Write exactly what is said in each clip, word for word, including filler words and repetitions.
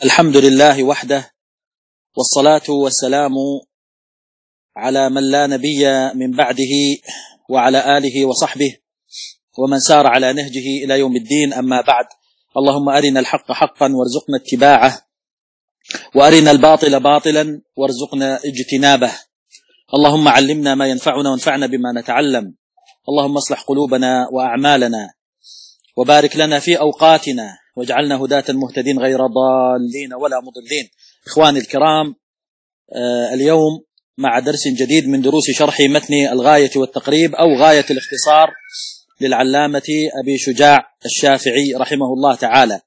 الحمد لله وحده، والصلاة والسلام على من لا نبي من بعده وعلى آله وصحبه ومن سار على نهجه إلى يوم الدين. أما بعد، اللهم أرنا الحق حقا وارزقنا اتباعه، وأرنا الباطل باطلا وارزقنا اجتنابه. اللهم علمنا ما ينفعنا وانفعنا بما نتعلم. اللهم اصلح قلوبنا وأعمالنا، وبارك لنا في أوقاتنا، واجعلنا هداة مهتدين غير ضالين ولا مضلين. إخواني الكرام، آه اليوم مع درس جديد من دروس شرح متن الغاية والتقريب أو غاية الاختصار للعلامة أبي شجاع الشافعي رحمه الله تعالى.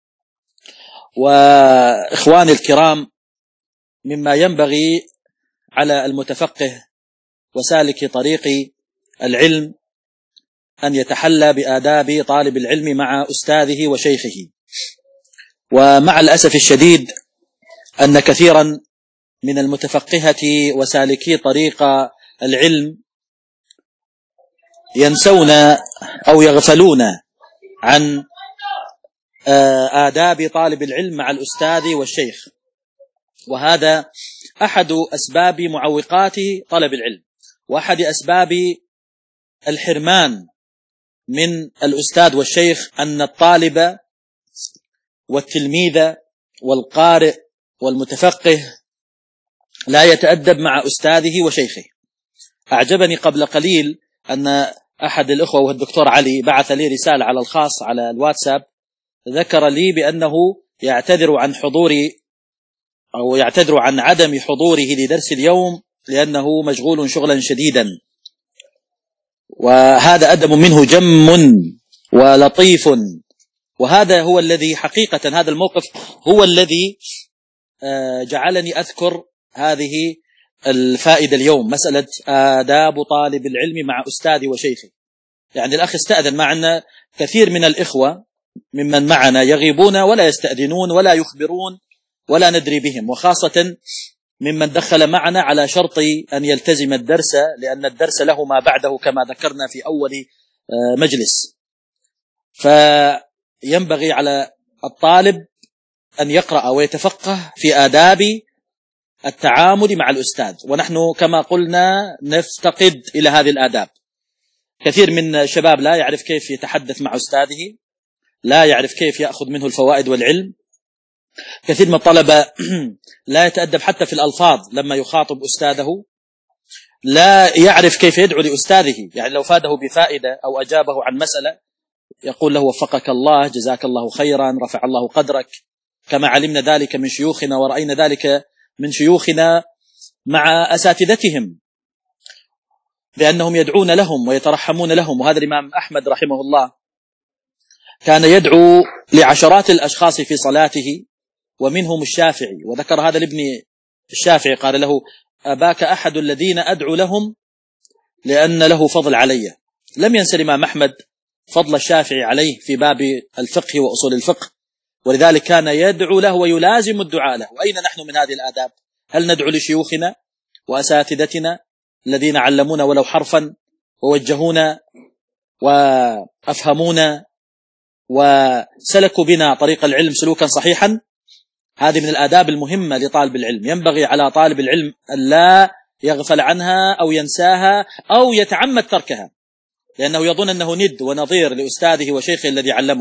وإخواني الكرام، مما ينبغي على المتفقه وسالك طريق العلم أن يتحلى بآداب طالب العلم مع أستاذه وشيخه. ومع الأسف الشديد أن كثيرا من المتفقهة وسالكي طريق العلم ينسون أو يغفلون عن آداب طالب العلم مع الأستاذ والشيخ، وهذا أحد أسباب معوقات طلب العلم، وأحد أسباب الحرمان من الأستاذ والشيخ أن الطالب والتلميذ والقارئ والمتفقه لا يتأدب مع أستاذه وشيخه. أعجبني قبل قليل أن أحد الأخوة وهو الدكتور علي بعث لي رسالة على الخاص على الواتساب، ذكر لي بأنه يعتذر عن حضوري أو يعتذر عن عدم حضوره لدرس اليوم لأنه مشغول شغلا شديدا، وهذا أدب منه جم ولطيف. وهذا هو الذي حقيقة هذا الموقف هو الذي جعلني أذكر هذه الفائدة اليوم، مسألة آداب طالب العلم مع أستاذي وشيخي. يعني الأخ استأذن، معنا كثير من الإخوة ممن معنا يغيبون ولا يستأذنون ولا يخبرون ولا ندري بهم، وخاصة ممن دخل معنا على شرط أن يلتزم الدرس، لأن الدرس له ما بعده كما ذكرنا في أول مجلس. فينبغي على الطالب أن يقرأ ويتفقه في آداب التعامل مع الأستاذ، ونحن كما قلنا نفتقد إلى هذه الآداب. كثير من الشباب لا يعرف كيف يتحدث مع أستاذه، لا يعرف كيف يأخذ منه الفوائد والعلم. كثير من الطلبة لا يتأدب حتى في الألفاظ لما يخاطب أستاذه، لا يعرف كيف يدعو لأستاذه. يعني لو فاده بفائدة أو أجابه عن مسألة يقول له وفقك الله، جزاك الله خيرا، رفع الله قدرك، كما علمنا ذلك من شيوخنا ورأينا ذلك من شيوخنا مع أساتذتهم، لأنهم يدعون لهم ويترحمون لهم. وهذا الإمام أحمد رحمه الله كان يدعو لعشرات الأشخاص في صلاته، ومنهم الشافعي، وذكر هذا لابن الشافعي قال له أباك أحد الذين أدعو لهم لأن له فضل علي. لم ينسى الإمام أحمد فضل الشافعي عليه في باب الفقه وأصول الفقه، ولذلك كان يدعو له ويلازم الدعاء له. وأين نحن من هذه الآداب؟ هل ندعو لشيوخنا وأساتذتنا الذين علمونا ولو حرفا ووجهونا وأفهمونا وسلكوا بنا طريق العلم سلوكا صحيحا؟ هذه من الآداب المهمة لطالب العلم، ينبغي على طالب العلم أن لا يغفل عنها أو ينساها أو يتعمد تركها، لأنه يظن أنه ند ونظير لأستاذه وشيخه الذي علمه،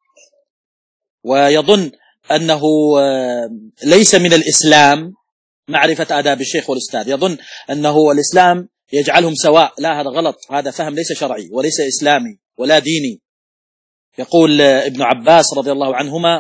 ويظن أنه ليس من الإسلام معرفة آداب الشيخ والأستاذ، يظن أنه الإسلام يجعلهم سواء. لا، هذا غلط، هذا فهم ليس شرعي وليس إسلامي ولا ديني. يقول ابن عباس رضي الله عنهما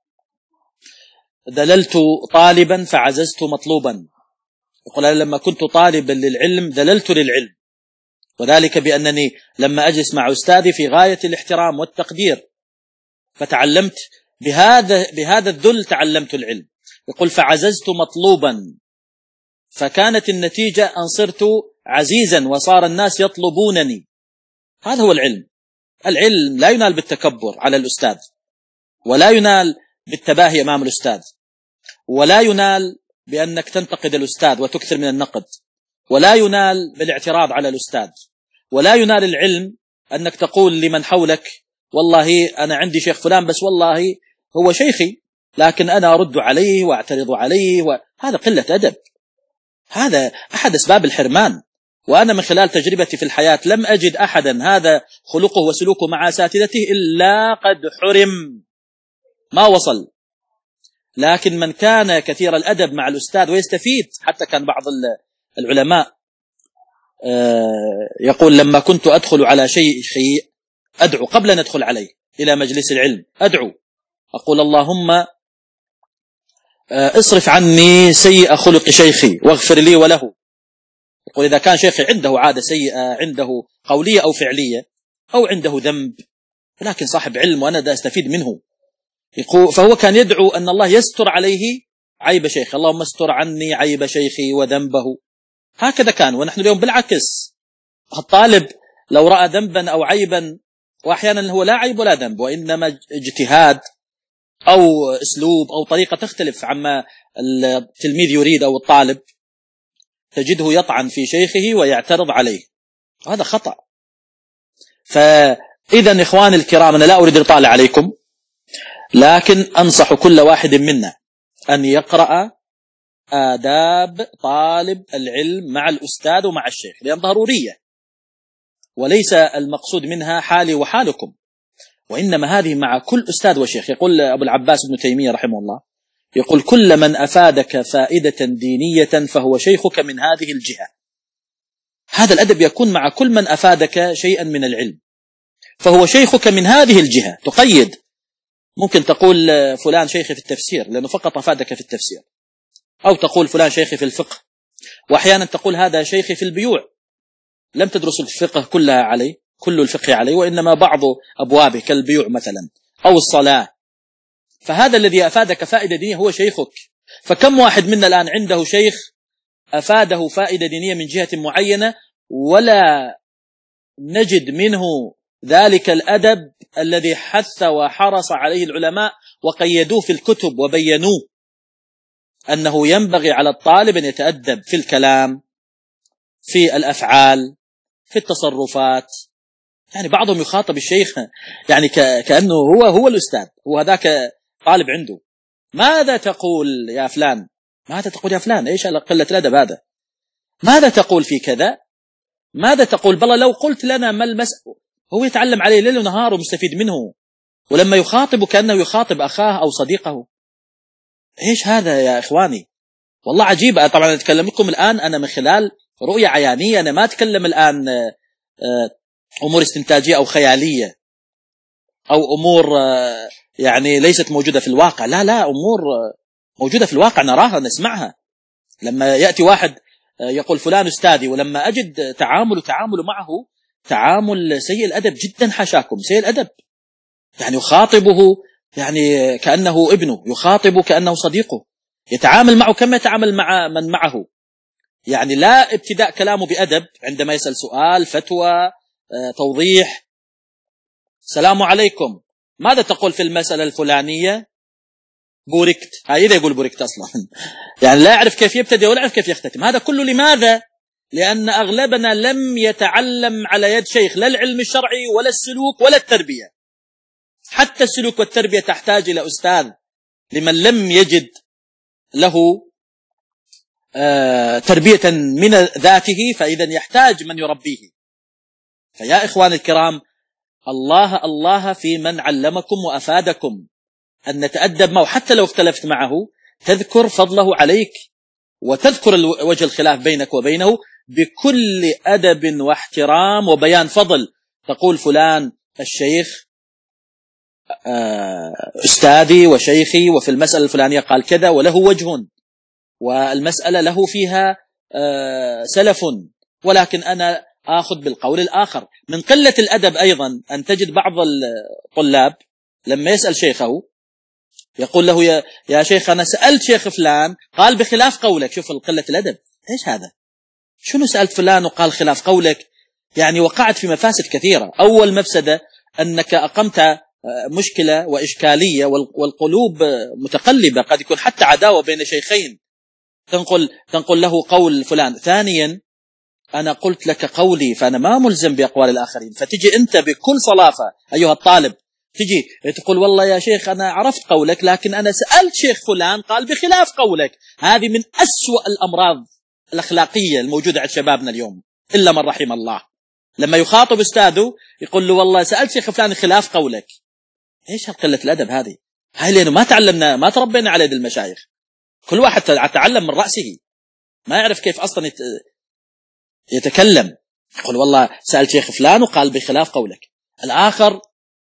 ذللت طالبا فعززت مطلوبا. يقول أنا لما كنت طالبا للعلم ذللت للعلم، وذلك بأنني لما أجلس مع أستاذي في غاية الاحترام والتقدير فتعلمت بهذا بهذا الذل تعلمت العلم. يقول فعززت مطلوبا، فكانت النتيجة أن صرت عزيزا وصار الناس يطلبونني. هذا هو العلم. العلم لا ينال بالتكبر على الأستاذ، ولا ينال بالتباهي أمام الأستاذ، ولا ينال بأنك تنتقد الأستاذ وتكثر من النقد، ولا ينال بالاعتراض على الأستاذ، ولا ينال العلم أنك تقول لمن حولك والله أنا عندي شيخ فلان بس والله هو شيخي، لكن أنا أرد عليه وأعترض عليه، وهذا قلة أدب، هذا أحد أسباب الحرمان. وأنا من خلال تجربتي في الحياة لم أجد أحدا هذا خلقه وسلوكه مع أساتذته إلا قد حرم، ما وصل. لكن من كان كثير الأدب مع الأستاذ ويستفيد، حتى كان بعض العلماء يقول لما كنت أدخل على شيخي أدعو قبل أن أدخل عليه إلى مجلس العلم، أدعو أقول اللهم اصرف عني سيء خلق شيخي واغفر لي وله. يقول إذا كان شيخي عنده عادة سيئة، عنده قولية أو فعلية أو عنده ذنب، ولكن صاحب علم وأنا دا أستفيد منه، يقول فهو كان يدعو أن الله يستر عليه عيب شيخي، اللهم استر عني عيب شيخي وذنبه. هكذا كان. ونحن اليوم بالعكس، الطالب لو رأى ذنبا أو عيبا، وأحيانا هو لا عيب ولا ذنب، وإنما اجتهاد أو أسلوب أو طريقة تختلف عما التلميذ يريد أو الطالب، تجده يطعن في شيخه ويعترض عليه، هذا خطأ. فإذا إخواني الكرام، أنا لا أريد أن أطالع عليكم، لكن أنصح كل واحد منا أن يقرأ آداب طالب العلم مع الأستاذ ومع الشيخ، لأن ضرورية، وليس المقصود منها حالي وحالكم، وإنما هذه مع كل أستاذ وشيخ. يقول أبو العباس ابن تيمية رحمه الله، يقول كل من أفادك فائدة دينية فهو شيخك من هذه الجهة. هذا الأدب يكون مع كل من أفادك شيئا من العلم، فهو شيخك من هذه الجهة. تقيد، ممكن تقول فلان شيخي في التفسير لأنه فقط أفادك في التفسير، أو تقول فلان شيخي في الفقه، وأحيانا تقول هذا شيخي في البيوع، لم تدرس الفقه كلها عليه، كل الفقه عليه، وإنما بعض أبوابه كالبيوع مثلا أو الصلاة. فهذا الذي أفادك فائدة دينية هو شيخك. فكم واحد منا الآن عنده شيخ أفاده فائدة دينية من جهة معينة، ولا نجد منه ذلك الأدب الذي حث وحرص عليه العلماء وقيدوه في الكتب وبينوه، أنه ينبغي على الطالب أن يتأدب في الكلام، في الأفعال، في التصرفات. يعني بعضهم يخاطب الشيخ يعني كأنه هو هو الأستاذ، هو هذاك طالب عنده. ماذا تقول يا فلان؟ ماذا تقول يا فلان؟ إيش قلة الأدب هذا؟ ماذا تقول في كذا؟ ماذا تقول؟ بالله لو قلت لنا ما المسألة. هو يتعلم عليه ليل ونهار ومستفيد منه، ولما يخاطب كأنه يخاطب أخاه أو صديقه. إيش هذا يا إخواني؟ والله عجيب. طبعا أتكلم لكم الآن أنا من خلال رؤية عيانية، أنا ما أتكلم الآن أمور استنتاجية أو خيالية أو أمور يعني ليست موجودة في الواقع، لا لا، أمور موجودة في الواقع نراها نسمعها. لما يأتي واحد يقول فلان أستاذي، ولما أجد تعامل تعامل معه تعامل سيء الأدب جدا، حاشاكم سيء الأدب، يعني يخاطبه يعني كأنه ابنه، يخاطبه كأنه صديقه، يتعامل معه كما يتعامل مع من معه، يعني لا ابتداء كلامه بأدب عندما يسأل سؤال، فتوى، توضيح. السلام عليكم، ماذا تقول في المسألة الفلانية؟ بوركت. هاي إذا يقول بوركت أصلا يعني لا يعرف كيف يبتدئ ولا يعرف كيف يختتم. هذا كله لماذا؟ لأن أغلبنا لم يتعلم على يد شيخ، لا العلم الشرعي ولا السلوك ولا التربية. حتى السلوك والتربية تحتاج إلى أستاذ لمن لم يجد له آه تربية من ذاته، فإذا يحتاج من يربيه. فيا إخوان الكرام، الله الله في من علمكم وأفادكم، أن نتأدب معه حتى لو اختلفت معه، تذكر فضله عليك وتذكر وجه الخلاف بينك وبينه بكل أدب واحترام وبيان فضل. تقول فلان الشيخ أستاذي وشيخي، وفي المسألة الفلانية قال كذا وله وجه، والمسألة له فيها سلف، ولكن أنا آخذ بالقول الآخر. من قلة الأدب أيضا أن تجد بعض الطلاب لما يسأل شيخه يقول له يا, يا شيخ أنا سألت شيخ فلان قال بخلاف قولك. شوف قلة الأدب، إيش هذا؟ شنو سألت فلان وقال خلاف قولك؟ يعني وقعت في مفاسد كثيرة. أول مفسدة أنك أقمت مشكلة وإشكالية، والقلوب متقلبة، قد يكون حتى عداوة بين شيخين، تنقل, تنقل له قول فلان. ثانيا أنا قلت لك قولي، فأنا ما ملزم بأقوال الآخرين، فتجي أنت بكل صلافة أيها الطالب تجي تقول والله يا شيخ أنا عرفت قولك لكن أنا سألت شيخ فلان قال بخلاف قولك. هذه من أسوأ الأمراض الأخلاقية الموجودة عند شبابنا اليوم إلا من رحم الله. لما يخاطب أستاذه يقول له والله سألت شيخ فلان خلاف قولك. إيش هالقلة الأدب هذه؟ هاي لأنه ما تعلمنا ما تربينا على يد المشايخ. كل واحد تعلم من رأسه، ما يعرف كيف أصلا يتكلم. يقول والله سألت شيخ فلان وقال بخلاف قولك. الآخر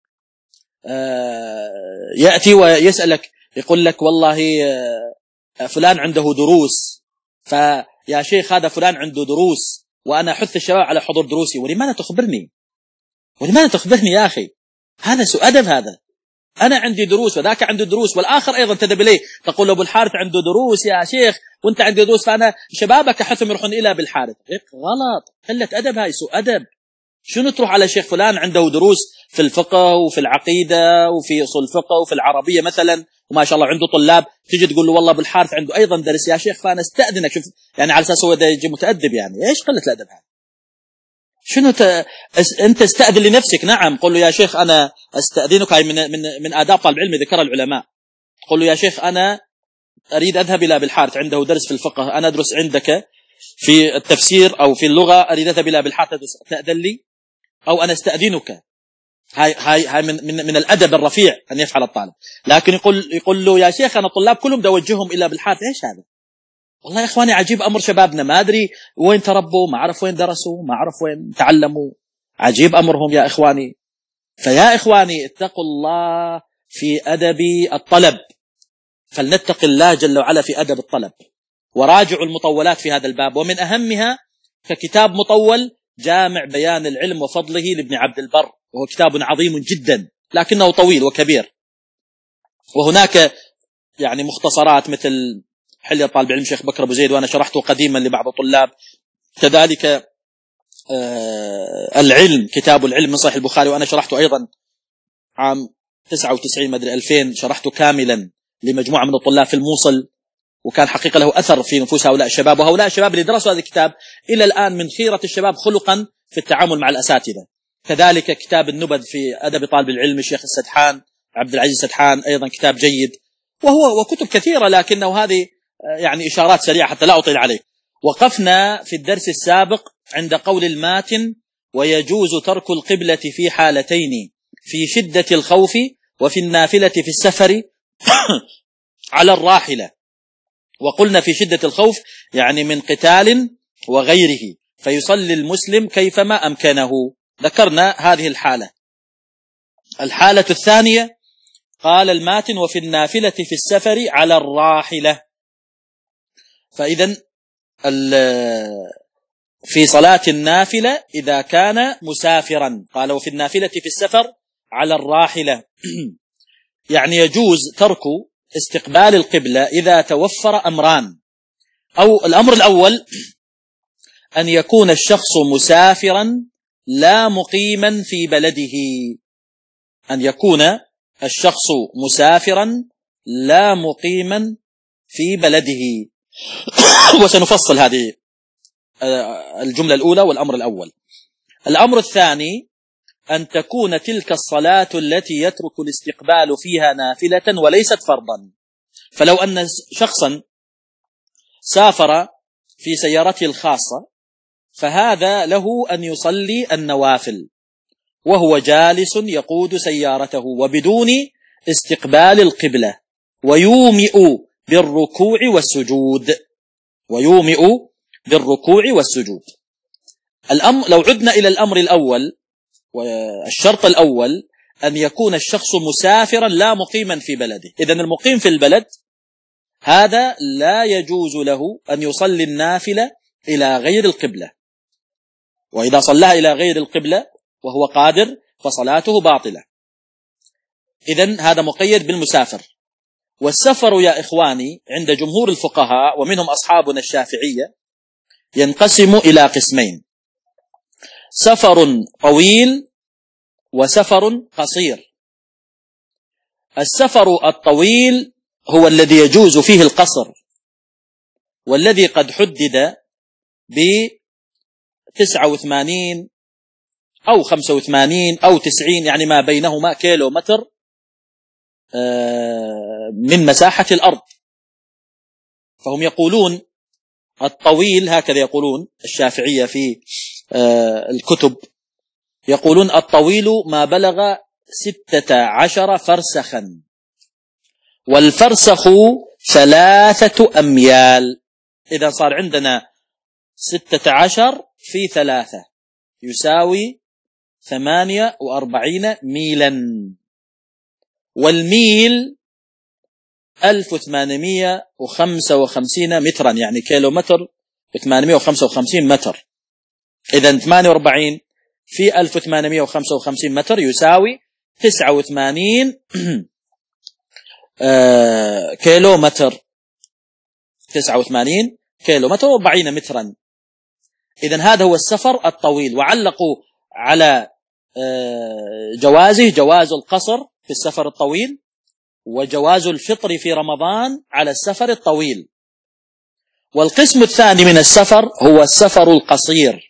يأتي ويسألك يقول لك والله فلان عنده دروس، فيا شيخ هذا فلان عنده دروس وأنا أحث الشباب على حضور دروسي، ولماذا تخبرني؟ ولماذا تخبرني يا أخي؟ هذا سوء أدب. هذا أنا عندي دروس وذاك عنده دروس، والآخر أيضا تذهب إليه تقول له أبو الحارث عنده دروس يا شيخ وأنت عندي دروس فأنا شبابك أحثهم يروحون إلى أبو الحارث. غلط، قلة أدب، هاي سوء أدب. شنو تروح على شيخ فلان عنده دروس في الفقه وفي العقيدة وفي أصول الفقه وفي العربية مثلا وما شاء الله عنده طلاب، تجي تقول له والله أبو الحارث عنده أيضا درس يا شيخ فأنا استأذنك. شوف يعني على أساس هو يجي متأدب، يعني إيش قلة الأدب هذا؟ شنو ت... أنت استأذن لنفسك. نعم قل له يا شيخ أنا أستأذنك، هاي من من من آداب طالب العلم ذكرها العلماء. قل له يا شيخ أنا أريد أذهب إلى أبي الحارث عنده درس في الفقه، أنا أدرس عندك في التفسير أو في اللغة، أريد أذهب إلى أبي الحارث تأذن لي أو أنا أستأذنك. هاي هاي هاي من من من الأدب الرفيع أن يفعل الطالب. لكن يقول يقول له يا شيخ أنا طلاب كلهم بدي أوجههم إلى أبي الحارث. إيش هذا؟ والله يا إخواني عجيب أمر شبابنا، ما أدري وين تربوا، ما أعرف وين درسوا، ما أعرف وين تعلموا. عجيب أمرهم يا إخواني. فيا إخواني اتقوا الله في أدب الطلب، فلنتق الله جل وعلا في أدب الطلب، وراجعوا المطولات في هذا الباب، ومن أهمها ككتاب مطول جامع بيان العلم وفضله لابن عبد البر، وهو كتاب عظيم جدا لكنه طويل وكبير. وهناك يعني مختصرات مثل حلية طالب العلم شيخ بكر أبو زيد، وأنا شرحته قديما لبعض الطلاب. كذلك آه العلم، كتاب العلم من صحيح البخاري، وأنا شرحته أيضا عام تسعة وتسعين مدري ألفين، شرحته كاملا لمجموعة من الطلاب في الموصل، وكان حقيقة له أثر في نفوس هؤلاء الشباب، وهؤلاء الشباب اللي درسوا هذا الكتاب إلى الآن من خيرة الشباب خلقا في التعامل مع الأساتذة. كذلك كتاب النبذ في أدب طالب العلم الشيخ السدحان عبد العزيز السدحان، أيضا كتاب جيد، وهو وكتب كثيرة، لكنه هذه يعني إشارات سريعة حتى لا أطيل عليه. وقفنا في الدرس السابق عند قول الماتن: ويجوز ترك القبلة في حالتين، في شدة الخوف وفي النافلة في السفر على الراحلة. وقلنا في شدة الخوف يعني من قتال وغيره، فيصلي المسلم كيفما أمكنه. ذكرنا هذه الحالة. الحالة الثانية قال الماتن: وفي النافلة في السفر على الراحلة. فإذا في صلاة النافلة إذا كان مسافرا، قال وفي النافلة في السفر على الراحلة يعني يجوز ترك استقبال القبلة إذا توفر أمران. أو الأمر الأول أن يكون الشخص مسافرا لا مقيما في بلده، أن يكون الشخص مسافرا لا مقيما في بلده. وسنفصل هذه الجملة الأولى والأمر الأول. الأمر الثاني أن تكون تلك الصلاة التي يترك الاستقبال فيها نافلة وليست فرضا. فلو أن شخصا سافر في سيارته الخاصة فهذا له أن يصلي النوافل وهو جالس يقود سيارته وبدون استقبال القبلة، ويومئ بالركوع والسجود، ويومئ بالركوع والسجود. الأمر لو عدنا إلى الأمر الأول والشرط الأول أن يكون الشخص مسافرا لا مقيما في بلده. إذن المقيم في البلد هذا لا يجوز له أن يصلي النافلة إلى غير القبلة، وإذا صلى إلى غير القبلة وهو قادر فصلاته باطلة. إذن هذا مقيد بالمسافر. والسفر يا إخواني عند جمهور الفقهاء ومنهم أصحابنا الشافعية ينقسم إلى قسمين: سفر طويل وسفر قصير. السفر الطويل هو الذي يجوز فيه القصر، والذي قد حدد بتسعة وثمانين أو خمسة وثمانين أو تسعين، يعني ما بينهما كيلو متر من مساحة الأرض. فهم يقولون الطويل، هكذا يقولون الشافعية في الكتب، يقولون الطويل ما بلغ ستة عشر فرسخا، والفرسخ ثلاثة أميال. إذا صار عندنا ستة عشر في ثلاثة يساوي ثمانية وأربعين ميلا، والميل ألف وثمانمائة وخمسة وخمسين مترا، يعني كيلو متر ثمانمائة وخمسة وخمسين متر. إذن ثمانية وأربعين في ألف وثمانمائة وخمسة وخمسين متر يساوي تسعة وثمانين آه كيلو متر، تسعة وثمانين كيلو متر وأربعين مترا. إذن هذا هو السفر الطويل. وعلقوا على آه جوازه جواز القصر في السفر الطويل، وجواز الفطر في رمضان على السفر الطويل. والقسم الثاني من السفر هو السفر القصير.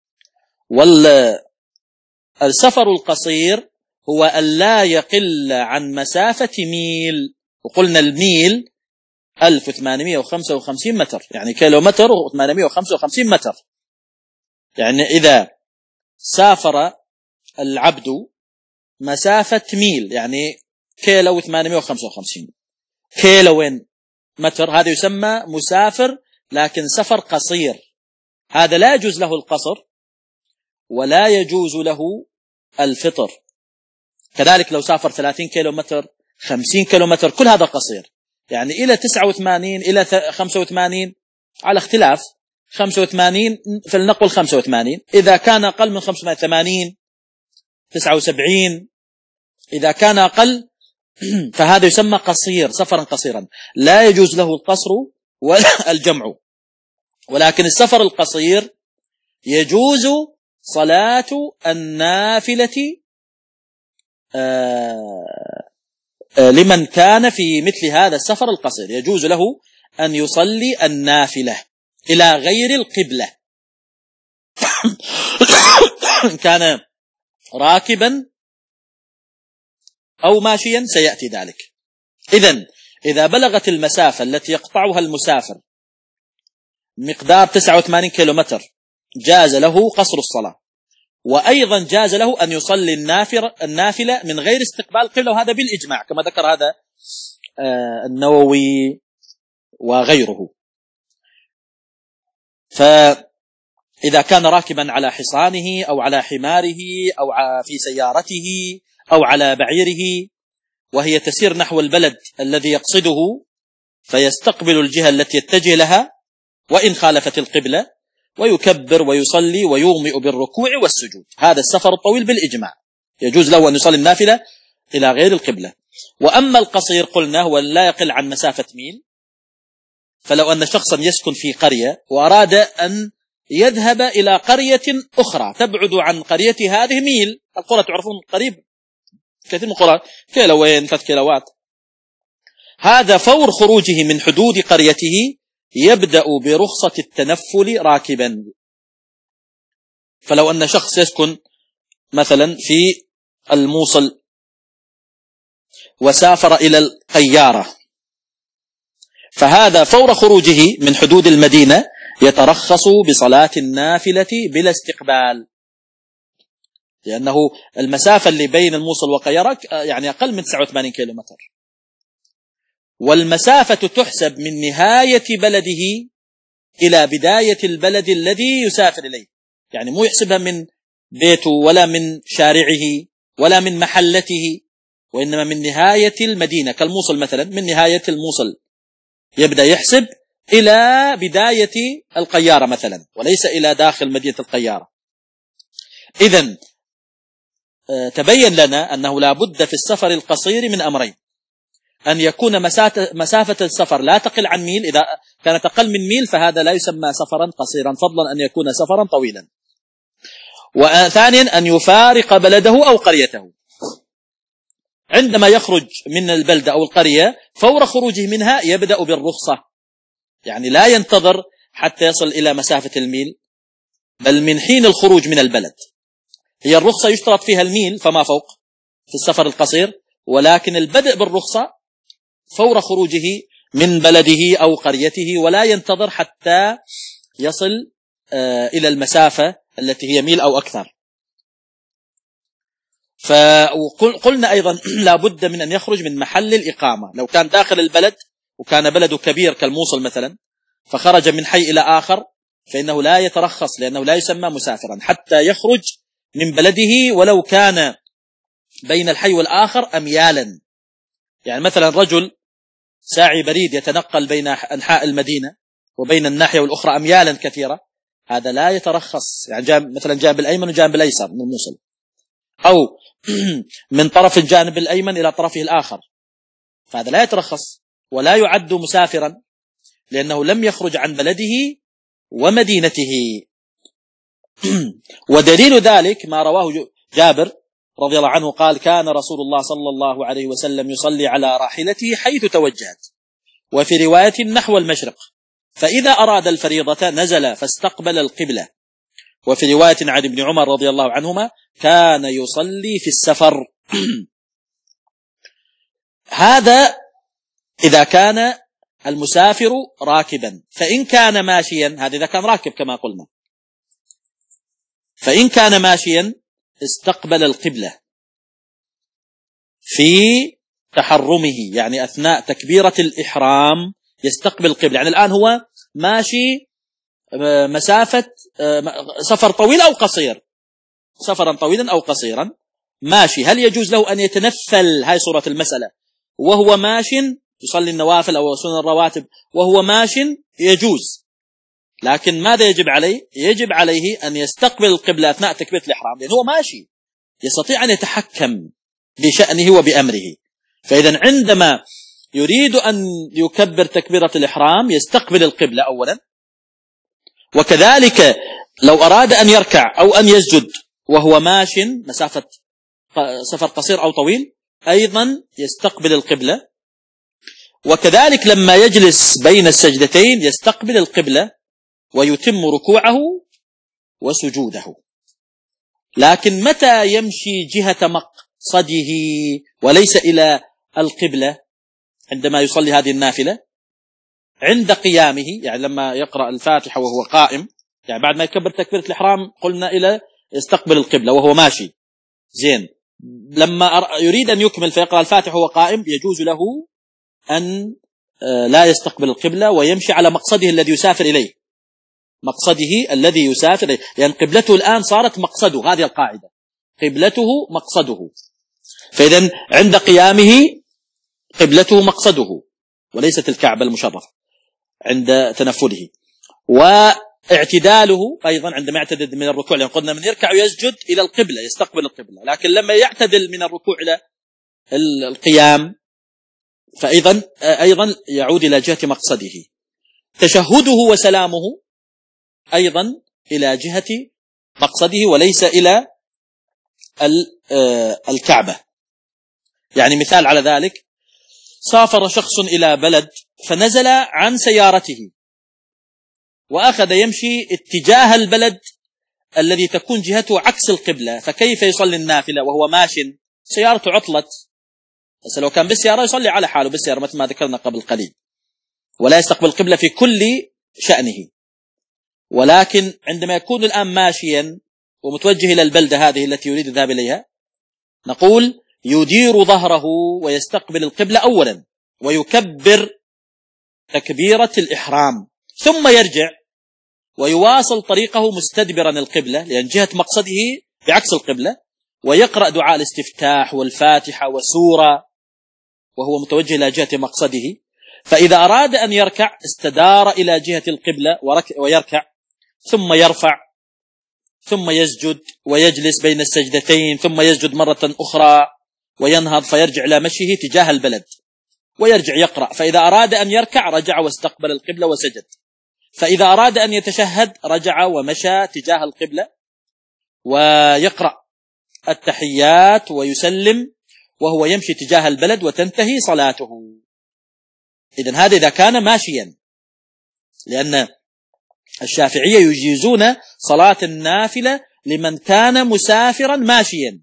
والسفر القصير هو أن لا يقل عن مسافة ميل، وقلنا الميل ألف وثمانمائة وخمسة وخمسين متر، يعني كيلو متر وثمانمائة وخمسة وخمسين متر. يعني إذا سافر العبد مسافة ميل، يعني كيلو وثمانمائة وخمسة وخمسين كيلوين متر، هذا يسمى مسافر لكن سفر قصير. هذا لا يجوز له القصر ولا يجوز له الفطر. كذلك لو سافر ثلاثين كيلو متر، خمسين كيلو متر، كل هذا قصير. يعني إلى تسعة وثمانين إلى خمسة وثمانين على اختلاف، خمسة وثمانين فلنقل خمسة وثمانين، إذا كان أقل من خمسة وثمانين ثمانين، تسعة وسبعين، إذا كان أقل فهذا يسمى قصير، سفرا قصيرا، لا يجوز له القصر ولا الجمع. ولكن السفر القصير يجوز صلاة النافلة آه آه لمن كان في مثل هذا السفر القصير، يجوز له أن يصلي النافلة إلى غير القبلة إن كان راكبا أو ماشيا، سيأتي ذلك. إذن إذا بلغت المسافة التي يقطعها المسافر مقدار تسعة وثمانين كيلو متر، جاز له قصر الصلاة، وأيضا جاز له أن يصلي النافلة من غير استقبال القبلة، وهذا بالإجماع كما ذكر هذا النووي وغيره. فإذا كان راكبا على حصانه أو على حماره أو في سيارته أو على بعيره وهي تسير نحو البلد الذي يقصده، فيستقبل الجهة التي يتجه لها وإن خالفت القبلة، ويكبر ويصلي ويومئ بالركوع والسجود. هذا السفر الطويل بالإجماع يجوز له أن يصلي النافلة إلى غير القبلة. وأما القصير قلنا هو لا يقل عن مسافة ميل. فلو أن شخصا يسكن في قرية وأراد أن يذهب إلى قرية أخرى تبعد عن قرية هذه ميل، القرى تعرفون قريب كثير من القرى كيلوين ثلاث كيلوات، هذا فور خروجه من حدود قريته يبدأ برخصة التنفل راكبا. فلو أن شخص يسكن مثلا في الموصل وسافر إلى القيارة، فهذا فور خروجه من حدود المدينة يترخص بصلاة النافلة بلا استقبال، لأنه المسافة اللي بين الموصل وقيارة يعني أقل من تسعة وثمانين كيلو متر، والمسافة تحسب من نهاية بلده إلى بداية البلد الذي يسافر إليه، يعني مو يحسبها من بيته ولا من شارعه ولا من محلته، وإنما من نهاية المدينة. كالموصل مثلا، من نهاية الموصل يبدأ يحسب إلى بداية القيارة مثلا، وليس إلى داخل مدينة القيارة. إذن تبين لنا أنه لا بد في السفر القصير من أمرين: أن يكون مسافة السفر لا تقل عن ميل، إذا كانت أقل من ميل فهذا لا يسمى سفرا قصيرا، فضلا أن يكون سفرا طويلا. وثانيا أن يفارق بلده أو قريته. عندما يخرج من البلدة أو القرية فور خروجه منها يبدأ بالرخصة، يعني لا ينتظر حتى يصل إلى مسافة الميل، بل من حين الخروج من البلد هي الرخصة يشترط فيها الميل فما فوق في السفر القصير، ولكن البدء بالرخصة فور خروجه من بلده أو قريته، ولا ينتظر حتى يصل إلى المسافة التي هي ميل أو أكثر. فقلنا أيضا لا بد من أن يخرج من محل الإقامة. لو كان داخل البلد وكان بلده كبير كالموصل مثلا فخرج من حي إلى آخر فإنه لا يترخص، لأنه لا يسمى مسافرا حتى يخرج من بلده ولو كان بين الحي والآخر أميالا. يعني مثلا رجل ساعي بريد يتنقل بين أنحاء المدينة وبين الناحية والأخرى أميالا كثيرة، هذا لا يترخص. يعني جانب مثلا جانب الأيمن وجانب الأيسر من الموصل، أو من طرف الجانب الأيمن إلى طرفه الآخر، فهذا لا يترخص ولا يعد مسافرا لأنه لم يخرج عن بلده ومدينته. ودليل ذلك ما رواه جابر رضي الله عنه قال: كان رسول الله صلى الله عليه وسلم يصلي على راحلته حيث توجهت، وفي رواية نحو المشرق، فإذا أراد الفريضة نزل فاستقبل القبلة. وفي رواية عن ابن عمر رضي الله عنهما كان يصلي في السفر. هذا إذا كان المسافر راكبا. فإن كان ماشيا، هذا إذا كان راكب كما قلنا، فإن كان ماشيا استقبل القبلة في تحرمه، يعني أثناء تكبيرة الإحرام يستقبل القبلة. يعني الآن هو ماشي مسافة سفر طويل أو قصير، سفرا طويلا أو قصيرا ماشي، هل يجوز له أن يتنفل؟ هاي صورة المسألة. وهو ماش يصلي النوافل أو سنن الرواتب وهو ماش يجوز، لكن ماذا يجب عليه؟ يجب عليه أن يستقبل القبلة أثناء تكبيرة الإحرام، لأنه هو ماشي يستطيع أن يتحكم بشأنه وبأمره. فإذا عندما يريد أن يكبر تكبيرة الإحرام يستقبل القبلة أولا، وكذلك لو أراد أن يركع أو أن يسجد وهو ماش مسافة سفر قصير أو طويل أيضا يستقبل القبلة. وكذلك لما يجلس بين السجدتين يستقبل القبلة ويتم ركوعه وسجوده. لكن متى يمشي جهة مقصده وليس إلى القبلة عندما يصلي هذه النافلة؟ عند قيامه، يعني لما يقرأ الفاتحة وهو قائم، يعني بعد ما يكبر تكبيرة الإحرام قلنا إلى يستقبل القبلة وهو ماشي زين. لما يريد أن يكمل فيقرأ الفاتحة وهو قائم يجوز له أن لا يستقبل القبلة ويمشي على مقصده الذي يسافر إليه، مقصده الذي يسافر إليه، لأن قبلته الآن صارت مقصده. هذه القاعدة، قبلته مقصده. فإذا عند قيامه قبلته مقصده وليست الكعبة المشرفة عند تنفله. واعتداله أيضا عندما يعتدل من الركوع، لأن قلنا من يركع ويسجد إلى القبلة يستقبل القبلة، لكن لما يعتدل من الركوع إلى القيام فأيضا أيضا يعود إلى جهة مقصده. تشهده وسلامه أيضا إلى جهة مقصده وليس إلى الكعبة. يعني مثال على ذلك: سافر شخص إلى بلد فنزل عن سيارته وأخذ يمشي اتجاه البلد الذي تكون جهته عكس القبلة، فكيف يصلي النافلة وهو ماش؟ سيارته عطلت، بس لو كان بالسيارة يصلي على حاله بالسيارة مثل ما ذكرنا قبل قليل، ولا يستقبل القبلة في كل شأنه. ولكن عندما يكون الآن ماشيا ومتوجه إلى البلدة هذه التي يريد الذهاب إليها نقول يدير ظهره ويستقبل القبلة أولا ويكبر تكبيرة الإحرام، ثم يرجع ويواصل طريقه مستدبرا القبلة لأن جهة مقصده بعكس القبلة، ويقرأ دعاء الاستفتاح والفاتحة والسورة وهو متوجه إلى جهة مقصده. فإذا أراد أن يركع استدار إلى جهة القبلة ويركع، ثم يرفع، ثم يسجد ويجلس بين السجدتين، ثم يسجد مرة أخرى وينهض فيرجع إلى مشيه تجاه البلد ويرجع يقرأ. فإذا أراد أن يركع رجع واستقبل القبلة وسجد، فإذا أراد أن يتشهد رجع ومشى تجاه القبلة ويقرأ التحيات ويسلم وهو يمشي تجاه البلد وتنتهي صلاته. إذن هذا إذا كان ماشيا، لأن الشافعية يجيزون صلاة النافلة لمن كان مسافرا ماشيا.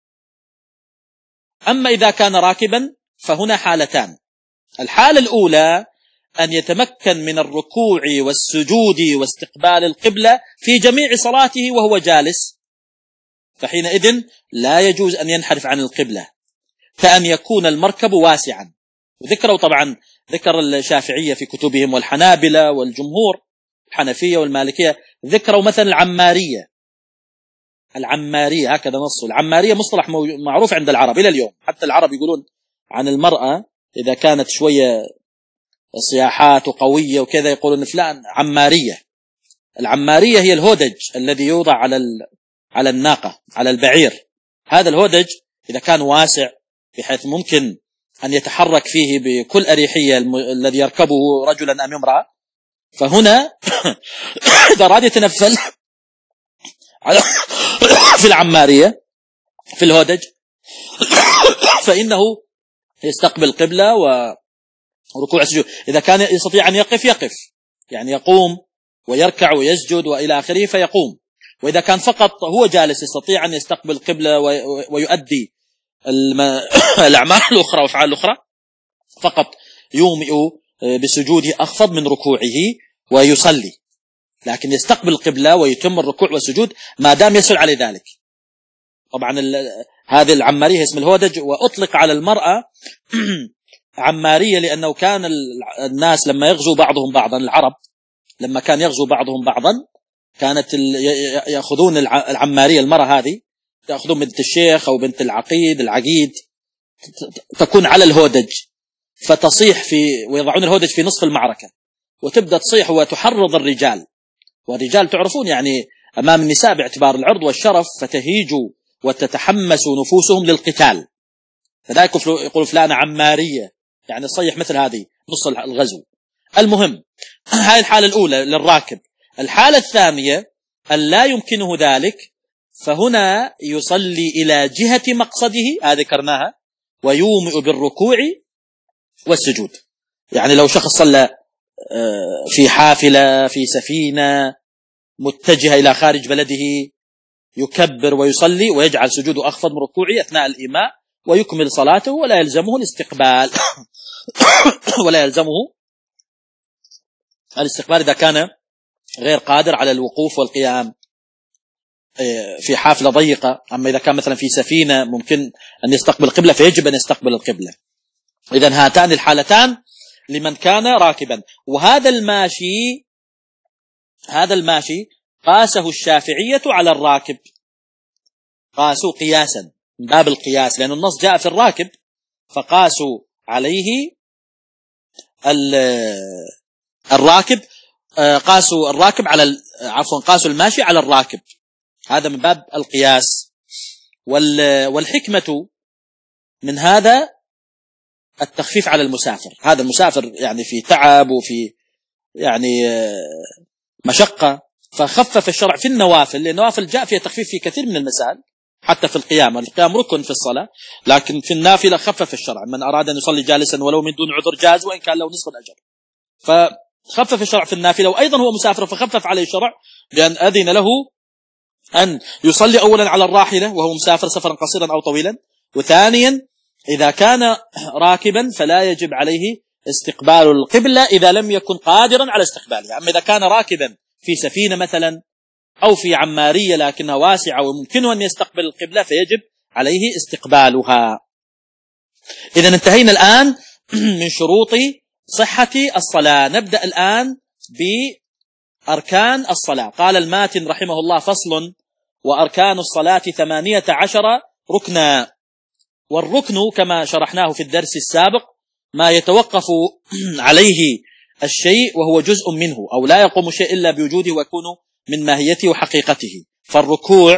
أما إذا كان راكبا فهنا حالتان. الحالة الأولى أن يتمكن من الركوع والسجود واستقبال القبلة في جميع صلاته وهو جالس، فحينئذ لا يجوز أن ينحرف عن القبلة، كأن يكون المركب واسعا. وذكروا طبعا ذكر الشافعية في كتبهم والحنابلة والجمهور الحنفية والمالكية ذكروا مثلا العمارية. العمارية هكذا نص العمارية مصطلح معروف عند العرب إلى اليوم، حتى العرب يقولون عن المرأة إذا كانت شوية صياحات وقوية وكذا يقولون فلان عمارية. العمارية هي الهودج الذي يوضع على على الناقة على البعير. هذا الهودج إذا كان واسع بحيث ممكن أن يتحرك فيه بكل أريحية الذي يركبه رجلا أم امرأة، فهنا إذا أراد يتنفل في العمارية في الهودج فإنه يستقبل القبلة وركوع السجود. إذا كان يستطيع أن يقف يقف، يعني يقوم ويركع ويسجد وإلى آخره فيقوم. وإذا كان فقط هو جالس يستطيع أن يستقبل القبلة ويؤدي الأعمال الأخرى وأفعال الأخرى، فقط يومئ بسجوده أخفض من ركوعه ويصلي، لكن يستقبل القبلة ويتم الركوع والسجود ما دام يسهل عليه ذلك. طبعا هذه العمارية اسم الهودج، وأطلق على المرأة عمارية لأنه كان الناس لما يغزو بعضهم بعضا، العرب لما كان يغزو بعضهم بعضا كانت يأخذون العمارية، المرأة هذه يأخذون بنت الشيخ أو بنت العقيد العقيد تكون على الهودج فتصيح في، ويضعون الهودج في نصف المعركة وتبدأ تصيح وتحرض الرجال. والرجال تعرفون يعني أمام النساء باعتبار العرض والشرف فتهيج وتتحمس نفوسهم للقتال، فذلك يقول فلان عمارية يعني تصيح مثل هذه نص الغزو. المهم هاي الحالة الأولى للراكب. الحالة الثانية أن لا يمكنه ذلك، فهنا يصلي إلى جهة مقصده، هذه ذكرناها، ويومئ بالركوع والسجود. يعني لو شخص صلى في حافلة في سفينة متجهة إلى خارج بلده يكبر ويصلي ويجعل سجوده أخفض من ركوعه أثناء الإيماء ويكمل صلاته ولا يلزمه الاستقبال ولا يلزمه الاستقبال إذا كان غير قادر على الوقوف والقيام في حافلة ضيقة. أما إذا كان مثلا في سفينة ممكن أن يستقبل القبلة فيجب أن يستقبل القبلة. إذن هاتان الحالتان لمن كان راكبا. وهذا الماشي هذا الماشي قاسه الشافعية على الراكب، قاسوا قياسا من باب القياس، لأن النص جاء في الراكب فقاسوا عليه الراكب، قاسوا الراكب على عفوا قاسوا الماشي على الراكب، هذا من باب القياس. والحكمة من هذا التخفيف على المسافر. هذا المسافر يعني في تعب وفي يعني مشقة، فخفف الشرع في النوافل، لأن النوافل جاء فيها تخفيف في كثير من المسائل، حتى في القيام، القيام ركن في الصلاة، لكن في النافلة خفف الشرع، من أراد أن يصلي جالسا ولو من دون عذر جاز وإن كان له نصف الأجر. فخفف الشرع في النافلة، وأيضا هو مسافر فخفف عليه الشرع بأن أذن له أن يصلي أولا على الراحلة وهو مسافر سفرا قصيرا أو طويلا، وثانيا إذا كان راكبا فلا يجب عليه استقبال القبلة إذا لم يكن قادرا على استقبالها. أما إذا كان راكبا في سفينة مثلا أو في عمارية لكنها واسعة وممكنه أن يستقبل القبلة فيجب عليه استقبالها. إذا انتهينا الآن من شروط صحة الصلاة. نبدأ الآن بأركان الصلاة. قال الماتن رحمه الله: فصل: وأركان الصلاة ثمانية عشر ركنا. والركن كما شرحناه في الدرس السابق ما يتوقف عليه الشيء وهو جزء منه، أو لا يقوم شيء إلا بوجوده ويكون من ماهيته وحقيقته. فالركوع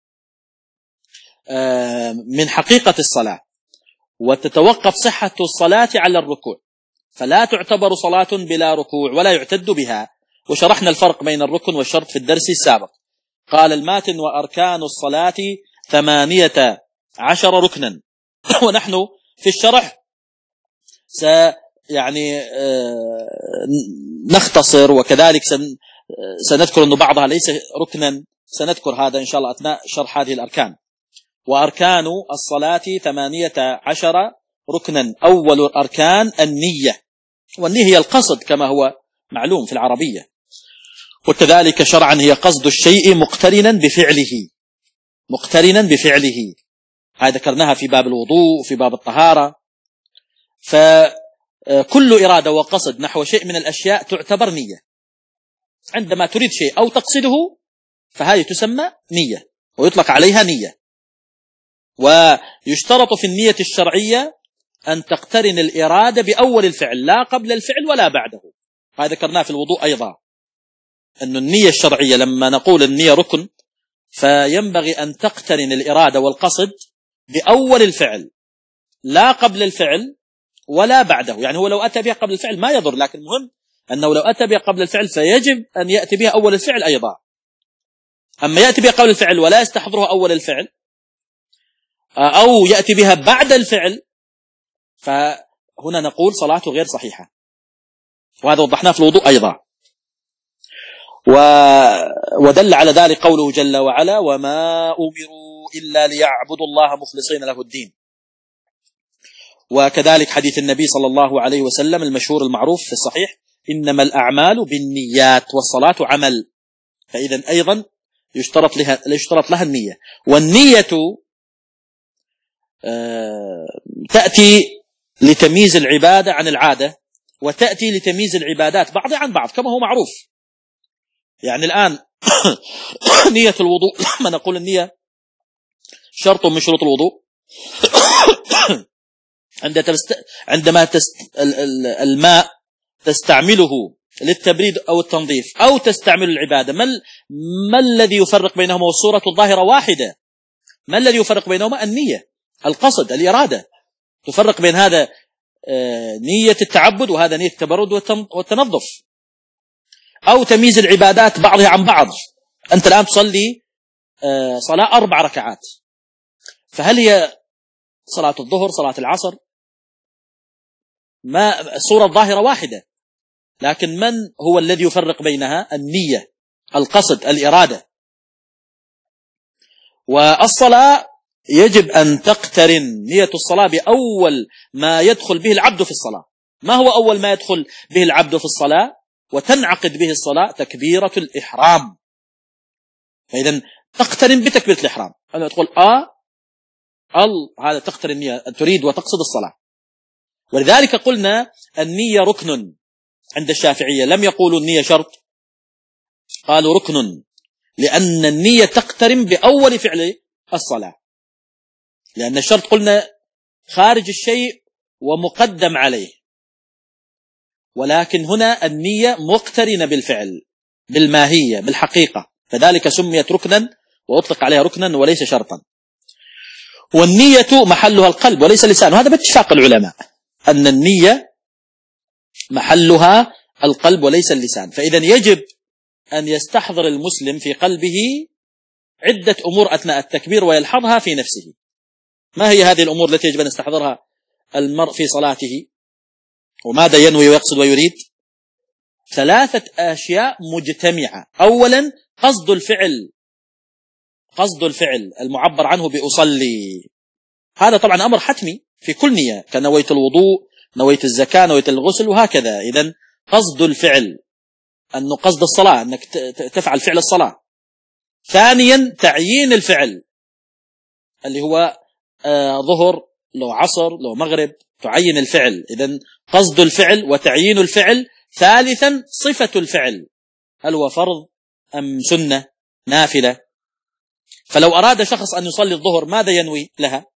من حقيقة الصلاة، وتتوقف صحة الصلاة على الركوع، فلا تعتبر صلاة بلا ركوع ولا يعتد بها. وشرحنا الفرق بين الركن والشرط في الدرس السابق. قال الماتن: وأركان الصلاة ثمانية عشر ركنا. ونحن في الشرح س يعني نختصر، وكذلك سنذكر أن بعضها ليس ركنا، سنذكر هذا إن شاء الله أثناء شرح هذه الأركان. وأركان الصلاة ثمانية عشر ركنا. أول أركان النية، والنية هي القصد كما هو معلوم في العربية، وكذلك شرعا هي قصد الشيء مقترنا بفعله، مقترنا بفعله. هذا ذكرناها في باب الوضوء في باب الطهارة. فكل إرادة وقصد نحو شيء من الأشياء تعتبر نية. عندما تريد شيء أو تقصده فهذه تسمى نية ويطلق عليها نية. ويشترط في النية الشرعية أن تقترن الإرادة بأول الفعل لا قبل الفعل ولا بعده. هذا ذكرناه في الوضوء أيضا، أن النية الشرعية لما نقول النية ركن فينبغي أن تقترن الإرادة والقصد بأول الفعل لا قبل الفعل ولا بعده. يعني هو لو أتى بها قبل الفعل ما يضر، لكن المهم أنه لو أتى بها قبل الفعل فيجب أن يأتي بها أول الفعل أيضا. أما يأتي بها قبل الفعل ولا يستحضرها أول الفعل أو يأتي بها بعد الفعل فهنا نقول صلاته غير صحيحة، وهذا وضحناه في الوضوء أيضا. ودل على ذلك قوله جل وعلا: وما أمروا إلا ليعبدوا الله مخلصين له الدين. وكذلك حديث النبي صلى الله عليه وسلم المشهور المعروف في الصحيح: إنما الأعمال بالنيات والصلاة عمل. فإذا أيضا يشترط لها, يشترط لها النية. والنية تأتي لتمييز العبادة عن العادة، وتأتي لتمييز العبادات بعضها عن بعض كما هو معروف. يعني الآن نية الوضوء لما نقول النية شرط من شروط الوضوء عندما تست... الماء تستعمله للتبريد أو التنظيف أو تستعمل العبادة، ما, ال... ما الذي يفرق بينهما؟ والصورة الظاهرة واحدة. ما الذي يفرق بينهما؟ النية، القصد، الإرادة. تفرق بين هذا نية التعبد وهذا نية التبرد والتنظف، أو تمييز العبادات بعضها عن بعض. أنت الآن تصلي صلاة أربع ركعات، فهل هي صلاة الظهر صلاة العصر؟ ما الصورة الظاهرة واحدة، لكن من هو الذي يفرق بينها؟ النية، القصد، الإرادة. والصلاة يجب أن تقترن نية الصلاة بأول ما يدخل به العبد في الصلاة. ما هو أول ما يدخل به العبد في الصلاة وتنعقد به الصلاة؟ تكبيرة الإحرام. فإذا تقترن بتكبيرة الإحرام، أنا تقول آه ال هذا تقترن نية، تريد وتقصد الصلاة. ولذلك قلنا النية ركن عند الشافعية، لم يقولوا النية شرط، قالوا ركن، لأن النية تقترن بأول فعل الصلاة. لأن الشرط قلنا خارج الشيء ومقدم عليه، ولكن هنا النية مقترنة بالفعل، بالماهية، بالحقيقة، فذلك سميت ركنا وأطلق عليها ركنا وليس شرطا. والنية محلها القلب وليس اللسان، وهذا باتفاق العلماء أن النية محلها القلب وليس اللسان. فإذا يجب أن يستحضر المسلم في قلبه عدة أمور أثناء التكبير ويلحظها في نفسه. ما هي هذه الأمور التي يجب أن يستحضرها المرء في صلاته؟ وماذا ينوي ويقصد ويريد؟ ثلاثة أشياء مجتمعة. أولا قصد الفعل، قصد الفعل المعبر عنه بأصلي، هذا طبعا أمر حتمي في كل نية، كنويت الوضوء، نويت الزكاة، نويت الغسل، وهكذا. إذن قصد الفعل أنه قصد الصلاة، أنك تفعل فعل الصلاة. ثانيا تعيين الفعل اللي هو آه ظهر لو عصر لو مغرب، تعين الفعل، إذن قصد الفعل وتعيين الفعل. ثالثا صفة الفعل، هل هو فرض أم سنة نافلة؟ فلو أراد شخص أن يصلي الظهر ماذا ينوي لها؟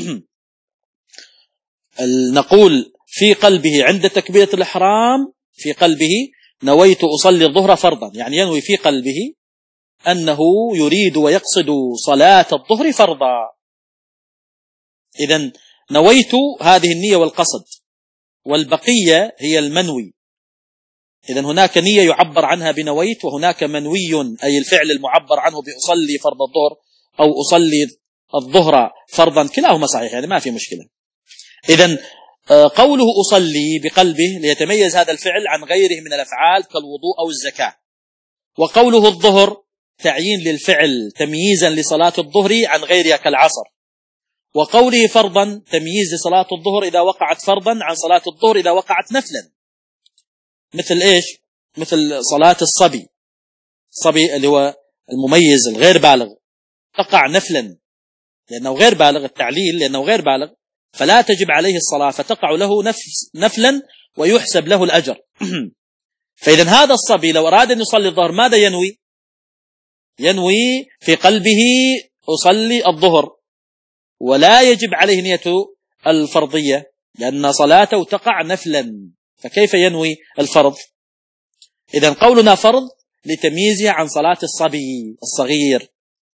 نقول في قلبه عند تكبيرة الإحرام في قلبه نويت أصلي الظهر فرضا، يعني ينوي في قلبه أنه يريد ويقصد صلاة الظهر فرضا. إذن نويت هذه النية والقصد، والبقية هي المنوي. إذن هناك نية يعبر عنها بنويت، وهناك منوي أي الفعل المعبر عنه بأصلي فرض الظهر أو أصلي الظهر فرضا، كلاهما صحيح، يعني ما في مشكلة. إذن قوله أصلي بقلبه ليتميز هذا الفعل عن غيره من الأفعال كالوضوء أو الزكاة. وقوله الظهر تعيين للفعل تمييزا لصلاة الظهر عن غيرها كالعصر. وقوله فرضا تمييز لصلاة الظهر إذا وقعت فرضا عن صلاة الظهر إذا وقعت نفلا. مثل إيش؟ مثل صلاة الصبي، الصبي اللي هو المميز الغير بالغ تقع نفلا لأنه غير بالغ، التعليل لأنه غير بالغ فلا تجب عليه الصلاة فتقع له نفس نفلا ويحسب له الأجر. فإذا هذا الصبي لو أراد أن يصلي الظهر ماذا ينوي؟ ينوي في قلبه أصلي الظهر، ولا يجب عليه نية الفرضية لأن صلاته تقع نفلا، فكيف ينوي الفرض؟ إذا قولنا فرض لتمييزها عن صلاة الصبي الصغير.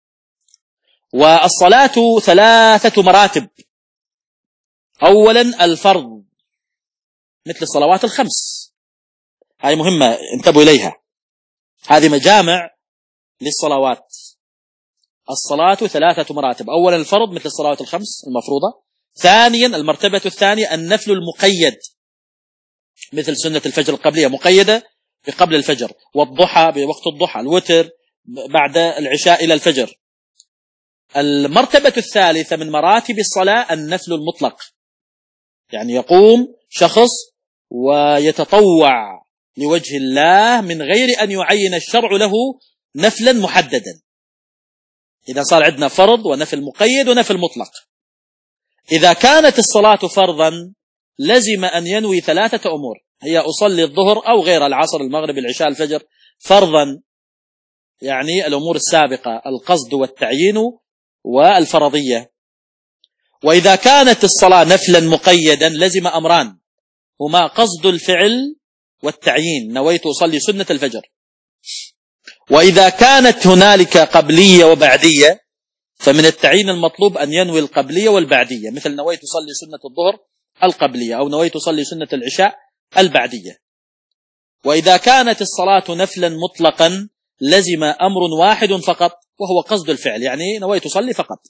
والصلاة ثلاثة مراتب. أولا الفرض مثل الصلوات الخمس، هذه مهمة انتبهوا إليها، هذه مجامع للصلوات. الصلاة ثلاثة مراتب، أولا الفرض مثل الصلوات الخمس المفروضة، ثانيا المرتبة الثانية النفل المقيد مثل سنة الفجر القبلية مقيدة بقبل الفجر، والضحى بوقت الضحى، الوتر بعد العشاء إلى الفجر. المرتبة الثالثة من مراتب الصلاة النفل المطلق، يعني يقوم شخص ويتطوع لوجه الله من غير أن يعين الشرع له نفلا محددا. إذا صار عندنا فرض ونفل مقيد ونفل مطلق. إذا كانت الصلاة فرضا لزم أن ينوي ثلاثة أمور، هي أصلي الظهر أو غير العصر المغرب العشاء الفجر فرضا، يعني الأمور السابقة القصد والتعيين والفرضية. وإذا كانت الصلاة نفلا مقيدا لزم أمران، هما قصد الفعل والتعيين، نويت أصلي سنة الفجر. وإذا كانت هنالك قبلية وبعدية فمن التعيين المطلوب أن ينوي القبلية والبعدية، مثل نويت أصلي سنة الظهر القبلية أو نويت أصلي سنة العشاء البعدية. وإذا كانت الصلاة نفلا مطلقا لزم أمر واحد فقط وهو قصد الفعل، يعني نويت أصلي فقط.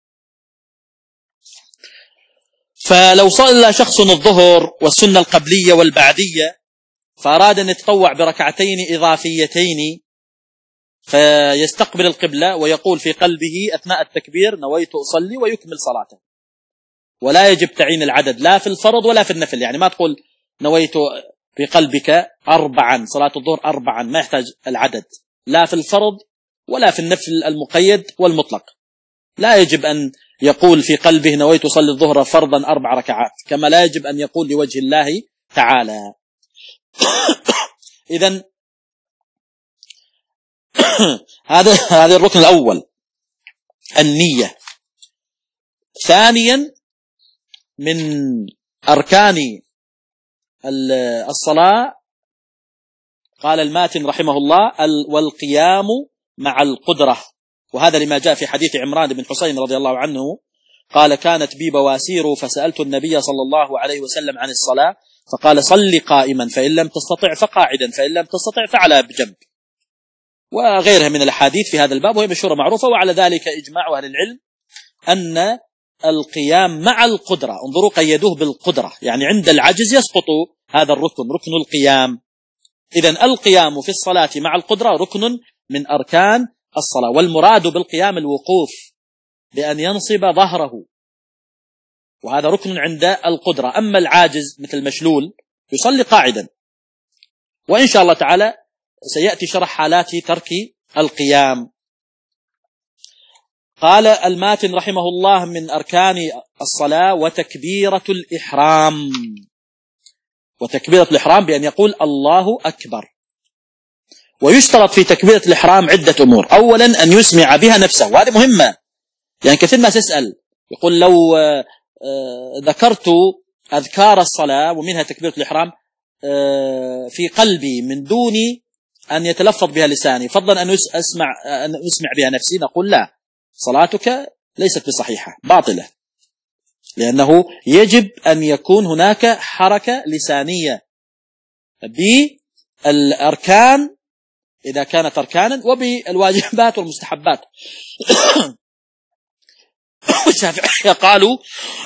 فلو صلى شخص الظهر والسنة القبلية والبعدية فأراد أن يتطوع بركعتين إضافيتين فيستقبل القبلة ويقول في قلبه أثناء التكبير نويت أصلي ويكمل صلاته، ولا يجب تعيين العدد لا في الفرض ولا في النفل. يعني ما تقول نويت في قلبك أربعا صلاة الظهر أربعا، ما يحتاج العدد لا في الفرض ولا في النفل المقيد والمطلق. لا يجب أن يقول في قلبه نويت أصلي الظهر فرضا أربع ركعات، كما لا يجب أن يقول لوجه الله تعالى. إذن هذا هذا الركن الأول النية. ثانيا من أركان الصلاة قال الماتن رحمه الله والقيام مع القدرة، وهذا لما جاء في حديث عمران بن حسين رضي الله عنه قال كانت بي بواسير فسألت النبي صلى الله عليه وسلم عن الصلاة فقال صل قائما فإن لم تستطع فقاعدا فإن لم تستطع فعلى بجنب، وغيرها من الأحاديث في هذا الباب وهي مشهورة معروفة. وعلى ذلك إجماع أهل العلم أن القيام مع القدرة، انظروا قيدوه بالقدرة، يعني عند العجز يسقط هذا الركن، ركن القيام. إذن القيام في الصلاة مع القدرة ركن من أركان الصلاة، والمراد بالقيام الوقوف بأن ينصب ظهره، وهذا ركن عند القدرة. أما العاجز مثل المشلول يصلي قاعدا، وإن شاء الله تعالى سيأتي شرح حالات ترك القيام. قال الماتن رحمه الله من أركان الصلاة وتكبيرة الإحرام، وتكبيرة الإحرام بأن يقول الله أكبر. ويشترط في تكبيرة الإحرام عدة أمور. أولا أن يسمع بها نفسه، وهذه مهمة، يعني كثير ما تسأل يقول لو ذكرت أذكار الصلاة ومنها تكبيرة الإحرام في قلبي من دون أن يتلفظ بها لساني فضلا أن أسمع أن أسمع بها نفسي، نقول لا، صلاتك ليست بصحيحة باطلة، لأنه يجب أن يكون هناك حركة لسانية بالأركان إذا كانت أركانا وبالواجبات والمستحبات. الشافعية قالوا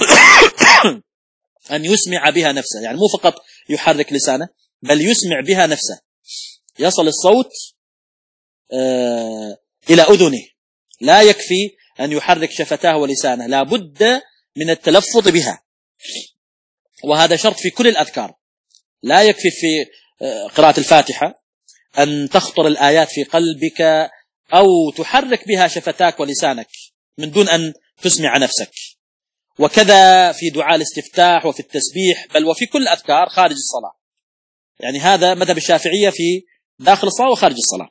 أن يسمع بها نفسه، يعني مو فقط يحرك لسانه بل يسمع بها نفسه، يصل الصوت آه إلى أذنه، لا يكفي أن يحرك شفتاه ولسانه، لا بد من التلفظ بها، وهذا شرط في كل الأذكار. لا يكفي في قراءة الفاتحة أن تخطر الآيات في قلبك أو تحرك بها شفتاك ولسانك من دون أن تسمع نفسك، وكذا في دعاء الاستفتاح وفي التسبيح، بل وفي كل أذكار خارج الصلاة. يعني هذا مذهب الشافعية في داخل الصلاة وخارج الصلاة.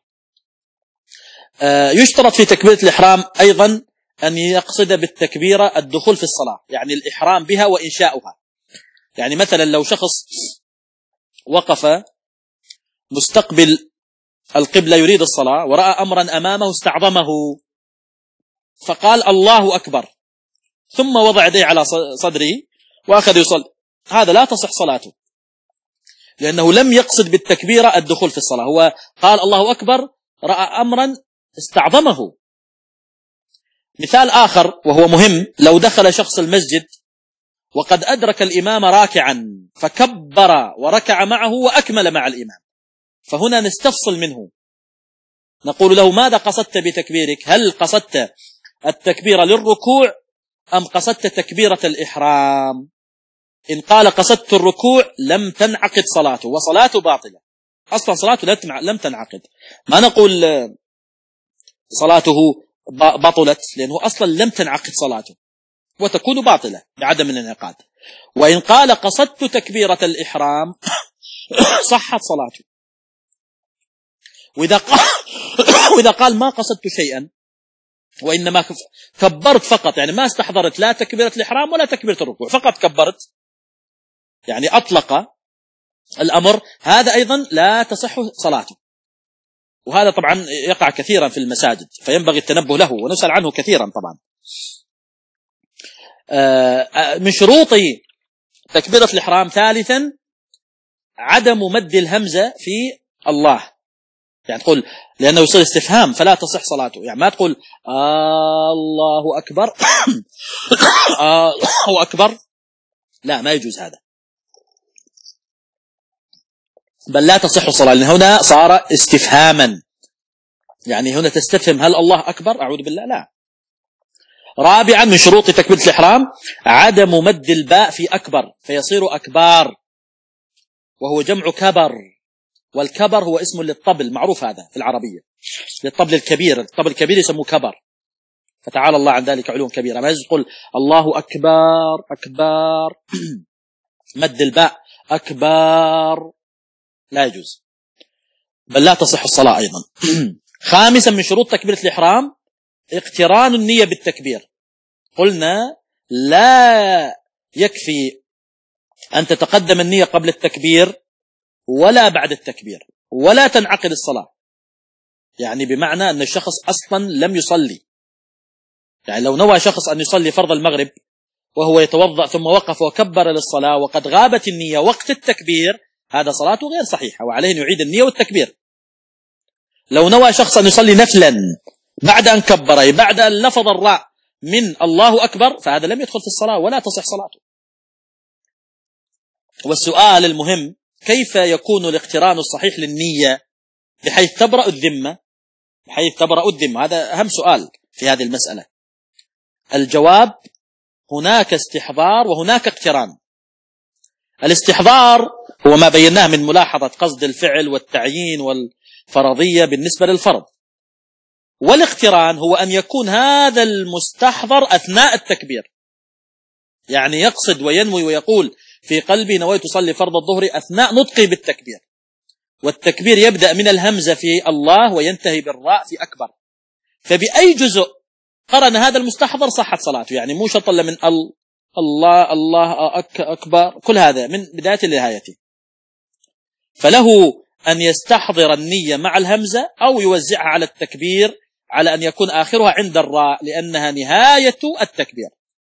يشترط في تكبيرة الإحرام أيضا أن يقصد بالتكبيرة الدخول في الصلاة، يعني الإحرام بها وإنشاؤها. يعني مثلا لو شخص وقف مستقبل القبلة يريد الصلاة ورأى أمرا أمامه استعظمه فقال الله أكبر، ثم وضع يديه على صدره وأخذ يصلي، هذا لا تصح صلاته، لأنه لم يقصد بالتكبيرة الدخول في الصلاة. هو قال الله أكبر، رأى أمرا استعظمه. مثال آخر وهو مهم، لو دخل شخص المسجد وقد أدرك الإمام راكعا فكبر وركع معه وأكمل مع الإمام، فهنا نستفصل منه، نقول له ماذا قصدت بتكبيرك؟ هل قصدت التكبير للركوع أم قصدت تكبيرة الإحرام؟ إن قال قصدت الركوع لم تنعقد صلاته وصلاته باطلة، أصلا صلاته لم تنعقد، ما نقول صلاته بطلت، لأنه أصلا لم تنعقد صلاته وتكون باطلة بعدم الانعقاد. وإن قال قصدت تكبيرة الإحرام صحت صلاته. وإذا قال, وإذا قال ما قصدت شيئا وإنما كبرت فقط، يعني ما استحضرت لا تكبيرة الإحرام ولا تكبيرة الركوع، فقط كبرت، يعني أطلق الأمر، هذا أيضا لا تصح صلاته. وهذا طبعا يقع كثيرا في المساجد، فينبغي التنبه له ونسأل عنه كثيرا. طبعا من شروط تكبيرة الإحرام ثالثا عدم مد الهمزة في الله، يعني تقول لأنه يصير استفهام فلا تصح صلاته، يعني ما تقول آه الله أكبر آه الله أكبر، لا ما يجوز هذا، بل لا تصح الصلاة، لأن هنا صار استفهاما، يعني هنا تستفهم هل الله أكبر؟ أعوذ بالله، لا. رابعا من شروط تكبيرة الإحرام عدم مد الباء في أكبر فيصير أكبار، وهو جمع كبر، والكبر هو اسم للطبل، معروف هذا في العربية، للطبل الكبير، الطبل الكبير يسموه كبر، فتعالى الله عن ذلك علوا كبيرا. ما يجوز تقول الله أكبر أكبر مد الباء أكبر، لا يجوز، بل لا تصح الصلاة أيضا. خامسا من شروط تكبيرة الإحرام اقتران النية بالتكبير. قلنا لا يكفي أن تتقدم النية قبل التكبير ولا بعد التكبير، ولا تنعقد الصلاة، يعني بمعنى أن الشخص أصلا لم يصلي. يعني لو نوى شخص أن يصلي فرض المغرب وهو يتوضأ ثم وقف وكبر للصلاة وقد غابت النية وقت التكبير، هذا صلاته غير صحيحة وعليه أن يعيد النية والتكبير. لو نوى شخص أن يصلي نفلا بعد أن كبر، بعد أن لفظ الراء من الله أكبر، فهذا لم يدخل في الصلاة ولا تصح صلاته. والسؤال المهم، كيف يكون الاقتران الصحيح للنية بحيث تبرأ الذمة؟ بحيث تبرأ الذمة، هذا أهم سؤال في هذه المسألة. الجواب هناك استحضار وهناك اقتران. الاستحضار هو ما بيناه من ملاحظة قصد الفعل والتعيين والفرضية بالنسبة للفرض، والاقتران هو أن يكون هذا المستحضر أثناء التكبير، يعني يقصد وينوي ويقول في قلبي نويت أصلي فرض الظهر أثناء نطقي بالتكبير، والتكبير يبدأ من الهمزة في الله وينتهي بالراء في أكبر، فبأي جزء قرن هذا المستحضر صحت صلاته، يعني مو شرط إلا من الله الله أك أكبر، كل هذا من بداية لنهايته. فله أن يستحضر النية مع الهمزة أو يوزعها على التكبير على أن يكون آخرها عند الراء لأنها نهاية التكبير.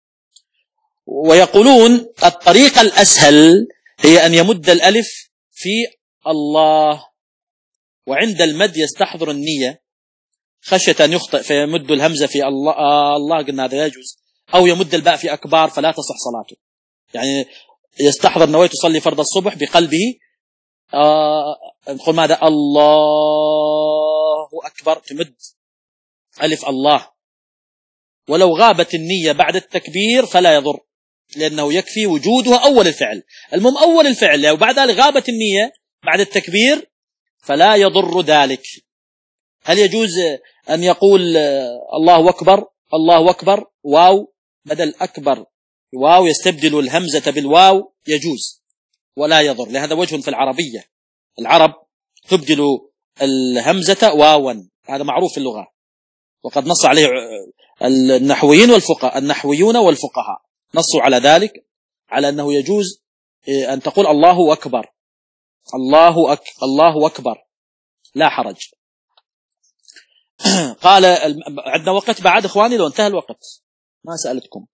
ويقولون الطريقة الأسهل هي أن يمد الألف في الله، وعند المد يستحضر النية خشية أن يخطئ فيمد الهمزة في الله آه الله، قلنا هذا يجوز، أو يمد الباء في أكبار فلا تصح صلاته. يعني يستحضر نويت تصلي فرض الصبح بقلبه آه نقول ماذا الله أكبر تمد ألف الله، ولو غابت النية بعد التكبير فلا يضر، لأنه يكفي وجودها أول الفعل. المهم أول الفعل وبعد ذلك غابت النية بعد التكبير فلا يضر ذلك. هل يجوز أن يقول الله أكبر الله أكبر واو بدل أكبر، واو يستبدل الهمزة بالواو، يجوز ولا يضر، لهذا وجه في العربية، العرب تبدل الهمزة واوا، هذا معروف في اللغة، وقد نص عليه النحويين والفقهاء النحويون والفقهاء نصوا على ذلك، على أنه يجوز أن تقول الله أكبر الله أك الله أكبر لا حرج. قال عندنا وقت بعد إخواني؟ لو انتهى الوقت ما سألتكم.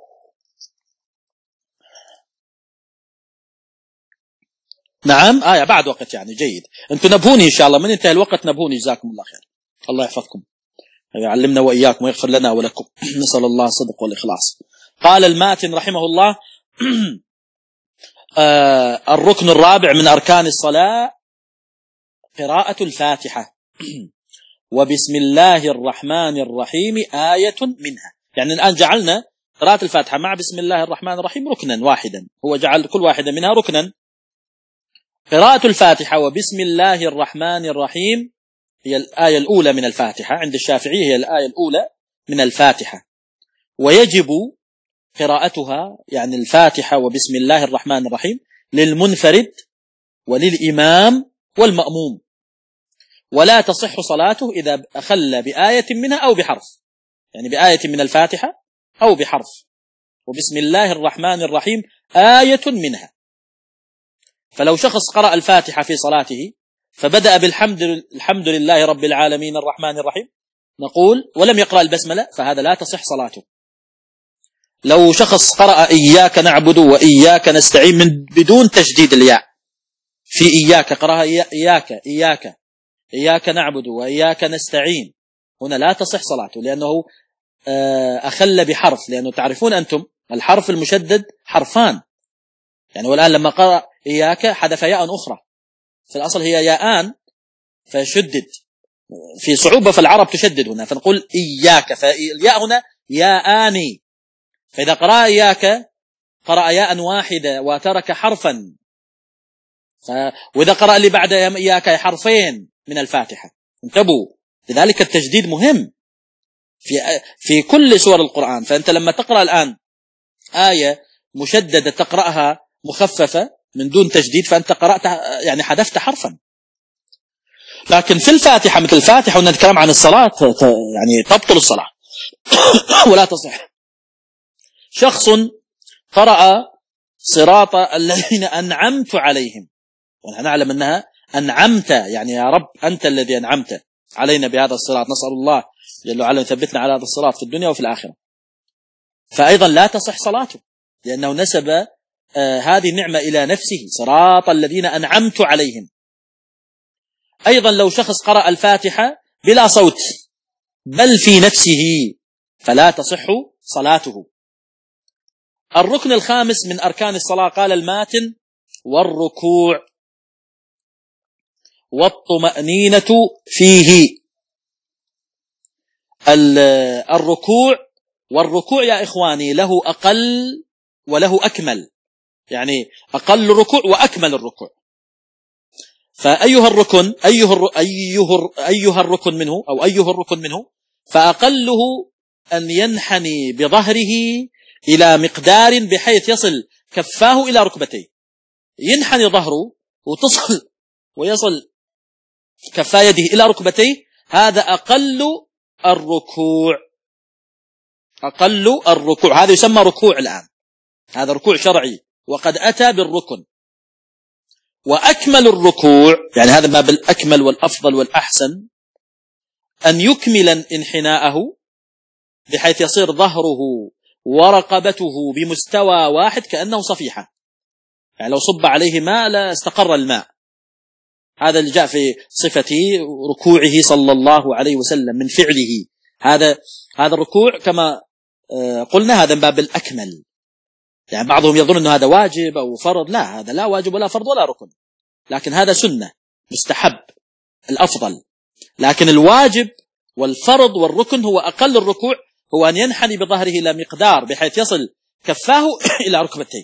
نعم آية بعد وقت يعني جيد، أنتم نبهوني إن شاء الله من انتهى الوقت نبهوني، جزاكم الله خير، الله يحفظكم يعلمنا وإياكم ويغفر لنا ولكم، نسأل الله الصدق والإخلاص. قال الماتن رحمه الله آه الركن الرابع من أركان الصلاة قراءة الفاتحة وبسم الله الرحمن الرحيم آية منها، يعني الآن جعلنا قراءة الفاتحة مع بسم الله الرحمن الرحيم ركنا واحدا، هو جعل كل واحدة منها ركنا. قراءة الفاتحة وبسم الله الرحمن الرحيم هي الآية الأولى من الفاتحة، عند الشافعي هي الآية الأولى من الفاتحة، ويجب قراءتها يعني الفاتحة وبسم الله الرحمن الرحيم للمنفرد وللإمام والمأموم، ولا تصح صلاته إذا أخل بآية منها أو بحرف، يعني بآية من الفاتحة أو بحرف، وبسم الله الرحمن الرحيم آية منها. فلو شخص قرأ الفاتحة في صلاته فبدأ بالحمد الحمد لله رب العالمين الرحمن الرحيم نقول ولم يقرأ البسملة فهذا لا تصح صلاته. لو شخص قرأ إياك نعبد وإياك نستعين من بدون تشديد الياء في إياك، قرأها إياك إياك إياك نعبد وإياك نستعين، هنا لا تصح صلاته لأنه أخل بحرف، لأنه تعرفون أنتم الحرف المشدد حرفان، يعني والآن لما قرأ إياك حذف ياء أخرى، في الأصل هي ياءان فشدد، في صعوبة في العرب تشدد هنا فنقول إياك، فالياء هنا ياءاني، فإذا قرأ إياك قرأ ياء واحدة وترك حرفا، ف... وإذا قرأ اللي بعد إياك حرفين من الفاتحة، انتبهوا، لذلك التجديد مهم في في كل سور القرآن. فأنت لما تقرأ الآن آية مشددة تقرأها مخففة من دون تجديد فأنت قرأت يعني حذفت حرفا. لكن في الفاتحة مثل الفاتحة ونتكلم عن الصلاة يعني تبطل الصلاة ولا تصح. شخص قرأ صراط الذين أنعمت عليهم، ونحن نعلم أنها أنعمت، يعني يا رب أنت الذي أنعمت علينا بهذا الصراط، نسأل الله جل وعلا يثبتنا على هذا الصراط في الدنيا وفي الآخرة، فأيضا لا تصح صلاته لأنه نسب آه هذه النعمة إلى نفسه، صراط الذين أنعمت عليهم. أيضا لو شخص قرأ الفاتحة بلا صوت بل في نفسه فلا تصح صلاته. الركن الخامس من أركان الصلاة قال الماتن والركوع والطمأنينة فيه. الركوع والركوع يا إخواني له أقل وله أكمل، يعني أقل الركوع وأكمل الركوع. فأيها الركن أيها الر... أيها أيها الركن منه أو أيها الركن منه فأقله أن ينحني بظهره إلى مقدار بحيث يصل كفاه إلى ركبتيه، ينحني ظهره وتصل ويصل كفا يده إلى ركبتيه، هذا أقل الركوع، أقل الركوع هذا يسمى ركوع الآن، هذا ركوع شرعي وقد أتى بالركن. وأكمل الركوع يعني هذا ما بالأكمل والأفضل والأحسن أن يكمل انحناءه بحيث يصير ظهره ورقبته بمستوى واحد كأنه صفيحة، يعني لو صب عليه ماء لا استقر الماء. هذا اللي جاء في صفة ركوعه صلى الله عليه وسلم من فعله، هذا هذا الركوع كما قلنا هذا باب الأكمل. يعني بعضهم يظن أنه هذا واجب أو فرض، لا، هذا لا واجب ولا فرض ولا ركن، لكن هذا سنة مستحب الأفضل لكن الواجب والفرض والركن هو أقل الركوع هو أن ينحني بظهره إلى مقدار بحيث يصل كفاه إلى ركبتين.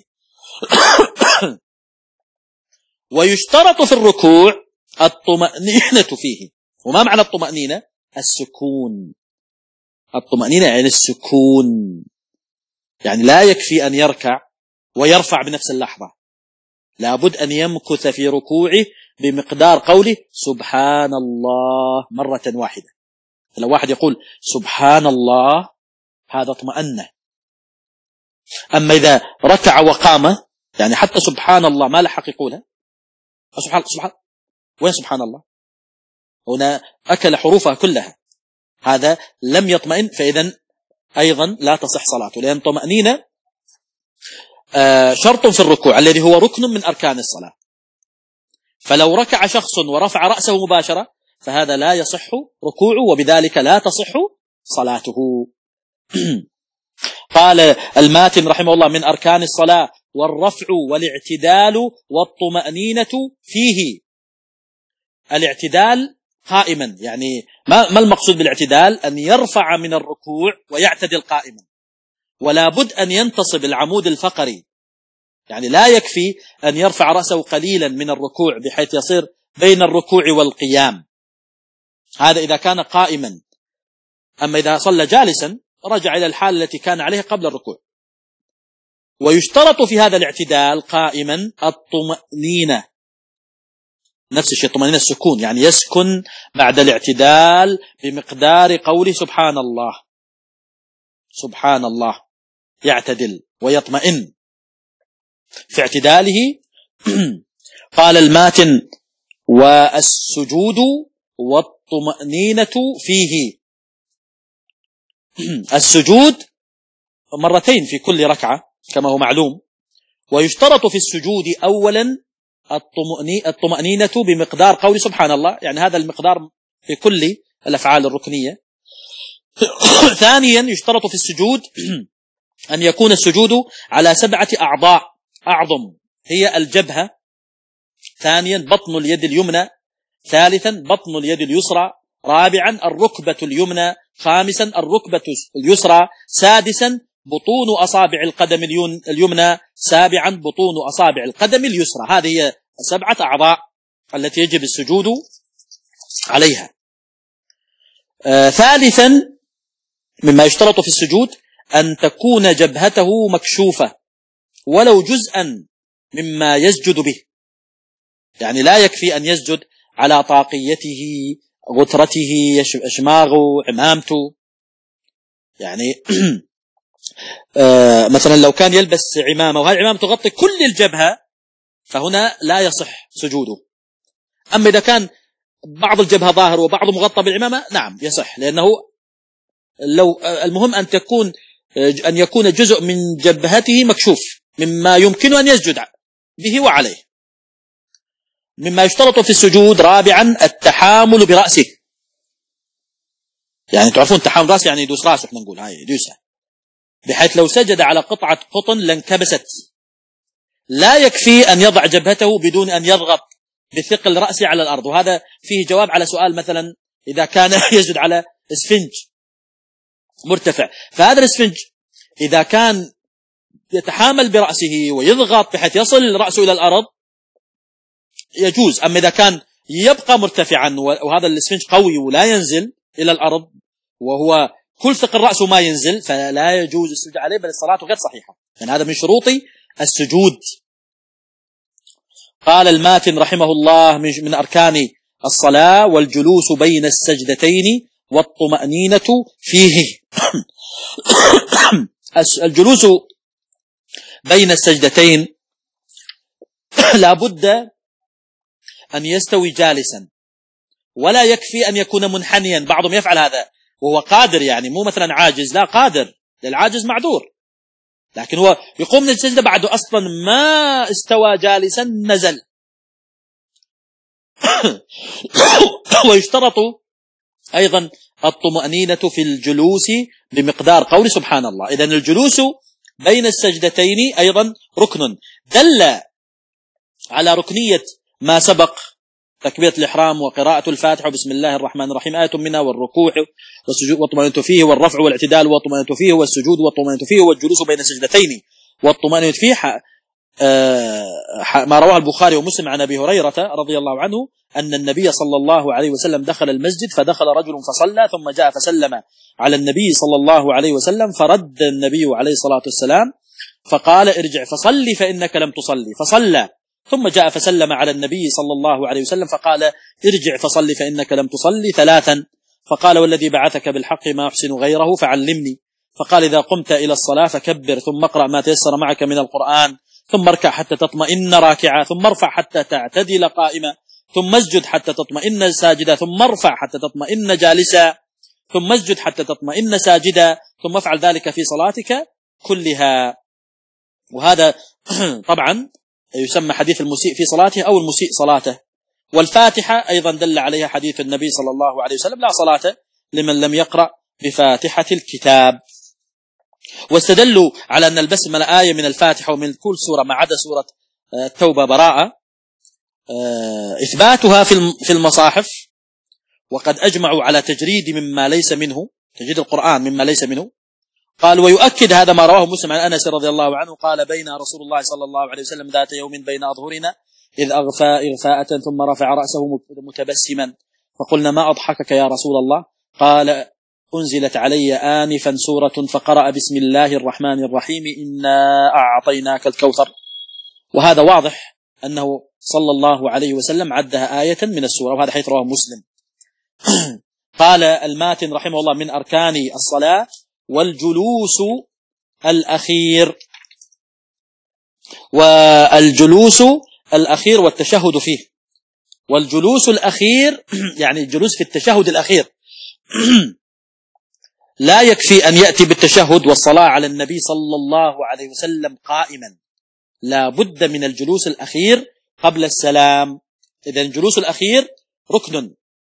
ويشترط في الركوع الطمأنينة فيه. وما معنى الطمأنينة؟ السكون. الطمأنينة يعني السكون، يعني لا يكفي أن يركع ويرفع بنفس اللحظة، لابد أن يمكث في ركوعه بمقدار قوله سبحان الله مرة واحدة. لو واحد يقول سبحان الله هذا اطمأن. أما إذا ركع وقام يعني حتى سبحان الله ما لحق يقولها، سبحان سبحان وين سبحان الله؟ هنا أكل حروفها كلها، هذا لم يطمئن، فإذا أيضا لا تصح صلاته، لأن طمأنينة شرط في الركوع الذي هو ركن من أركان الصلاة. فلو ركع شخص ورفع رأسه مباشرة فهذا لا يصح ركوعه، وبذلك لا تصح صلاته. قال الماتن رحمه الله: من أركان الصلاة والرفع والاعتدال والطمأنينة فيه. الاعتدال قائما، يعني ما, ما المقصود بالاعتدال؟ أن يرفع من الركوع ويعتدل قائما، ولا بد أن ينتصب العمود الفقري، يعني لا يكفي أن يرفع رأسه قليلا من الركوع بحيث يصير بين الركوع والقيام، هذا إذا كان قائما. أما إذا صلى جالسا رجع إلى الحال التي كان عليها قبل الركوع. ويشترط في هذا الاعتدال قائما الطمأنينة، نفس الشيء الطمأنينة السكون، يعني يسكن بعد الاعتدال بمقدار قوله سبحان الله. سبحان الله يعتدل ويطمئن في اعتداله. قال الماتن: والسجود والطمأنينة فيه. السجود مرتين في كل ركعة كما هو معلوم، ويشترط في السجود أولا الطمأنينة بمقدار قول سبحان الله، يعني هذا المقدار في كل الأفعال الركنية. ثانيا يشترط في السجود أن يكون السجود على سبعة أعضاء أعظم، هي الجبهة، ثانيا بطن اليد اليمنى، ثالثا بطن اليد اليسرى، رابعا الركبة اليمنى، خامسا الركبة اليسرى، سادسا بطون أصابع القدم اليمنى، سابعا بطون أصابع القدم اليسرى. هذه هي سبعة أعضاء التي يجب السجود عليها. آه ثالثا مما يشترط في السجود أن تكون جبهته مكشوفة ولو جزءا مما يسجد به، يعني لا يكفي أن يسجد على طاقيته، غترته، أشماغه، عمامته، يعني آه مثلا لو كان يلبس عمامة وهذه العمامة تغطي كل الجبهة فهنا لا يصح سجوده. أما إذا كان بعض الجبهة ظاهر وبعض مغطى بالعمامة نعم يصح، لأنه لو المهم أن تكون أن يكون جزء من جبهته مكشوف مما يمكن أن يسجد به وعليه. مما يشترط في السجود رابعا التحامل برأسه، يعني تعرفون تحامل رأسه يعني يدوس رأسه، احنا نقول هاي يدوسها، بحيث لو سجد على قطعة قطن لانكبست. لا يكفي أن يضع جبهته بدون أن يضغط بثقل رأسه على الأرض، وهذا فيه جواب على سؤال مثلا إذا كان يسجد على اسفنج مرتفع، فهذا الاسفنج إذا كان يتحامل برأسه ويضغط بحيث يصل رأسه إلى الأرض يجوز. أما إذا كان يبقى مرتفعا وهذا الاسفنج قوي ولا ينزل إلى الأرض وهو كل ثقل رأسه ما ينزل فلا يجوز السجود عليه، بل الصلاة غير صحيحة، يعني هذا من شروط السجود. قال الماتن رحمه الله: من أركان الصلاة والجلوس بين السجدتين والطمأنينة فيه. الجلوس بين السجدتين لا بد أن يستوي جالسا، ولا يكفي أن يكون منحنيا. بعضهم يفعل هذا وهو قادر، يعني مو مثلا عاجز، لا قادر، للعاجز معذور، لكن هو يقوم من السجدة بعده أصلا ما استوى جالسا نزل. ويشترط أيضا الطمأنينة في الجلوس بمقدار قول سبحان الله. إذن الجلوس بين السجدتين أيضا ركن. دل على ركنية ما سبق تكبيرة الإحرام وقراءة الفاتحة وبسم الله الرحمن الرحيم آية منها، والركوع والسجود والطمأنينة فيه، والرفع والاعتدال والطمأنينة فيه، والسجود والطمأنينة فيه، والجلوس بين سجدتين والطمأنينة فيه. ما رواه البخاري ومسلم عن أبي هريرة رضي الله عنه أن النبي صلى الله عليه وسلم دخل المسجد، فدخل رجل فصلى ثم جاء فسلم على النبي صلى الله عليه وسلم، فرد النبي عليه الصلاة والسلام فقال ارجع فصلي فإنك لم تصلي، فصلى ثم جاء فسلم على النبي صلى الله عليه وسلم فقال ارجع فصلي فإنك لم تصلي ثلاثا، فقال والذي بعثك بالحق ما أحسن غيره فعلمني، فقال إذا قمت إلى الصلاة فكبر، ثم اقرأ ما تيسر معك من القرآن، ثم اركع حتى تطمئن راكعا، ثم ارفع حتى تعتدل قائما، ثم اسجد حتى تطمئن ساجدا، ثم ارفع حتى تطمئن جالسا، ثم اسجد حتى تطمئن ساجدا، ثم افعل ذلك في صلاتك كلها. وهذا طبعا يسمى حديث المسيء في صلاته أو المسيء صلاته. والفاتحة أيضا دل عليها حديث النبي صلى الله عليه وسلم لا صلاة لمن لم يقرأ بفاتحة الكتاب. واستدلوا على أن البسملة آية من الفاتحة ومن كل سورة ما عدا سورة التوبة براءة، إثباتها في المصاحف، وقد أجمعوا على تجريد مما ليس منه، تجريد القرآن مما ليس منه. قال ويؤكد هذا ما رواه مسلم عن أنس رضي الله عنه قال بين رسول الله صلى الله عليه وسلم ذات يوم بين أظهرنا إذ أغفى إغفاءة ثم رفع رأسه متبسما فقلنا ما أضحكك يا رسول الله؟ قال أنزلت علي آنفا سورة فقرأ بسم الله الرحمن الرحيم إنا أعطيناك الكوثر. وهذا واضح أنه صلى الله عليه وسلم عدها آية من السورة، وهذا حيث رواه مسلم. قال الماتن رحمه الله من أركان الصلاة والجلوس الأخير، والجلوس الأخير والتشهد فيه. والجلوس الأخير يعني الجلوس في التشهد الأخير لا يكفي أن يأتي بالتشهد والصلاة على النبي صلى الله عليه وسلم قائما، لا بد من الجلوس الأخير قبل السلام. إذن الجلوس الأخير ركن.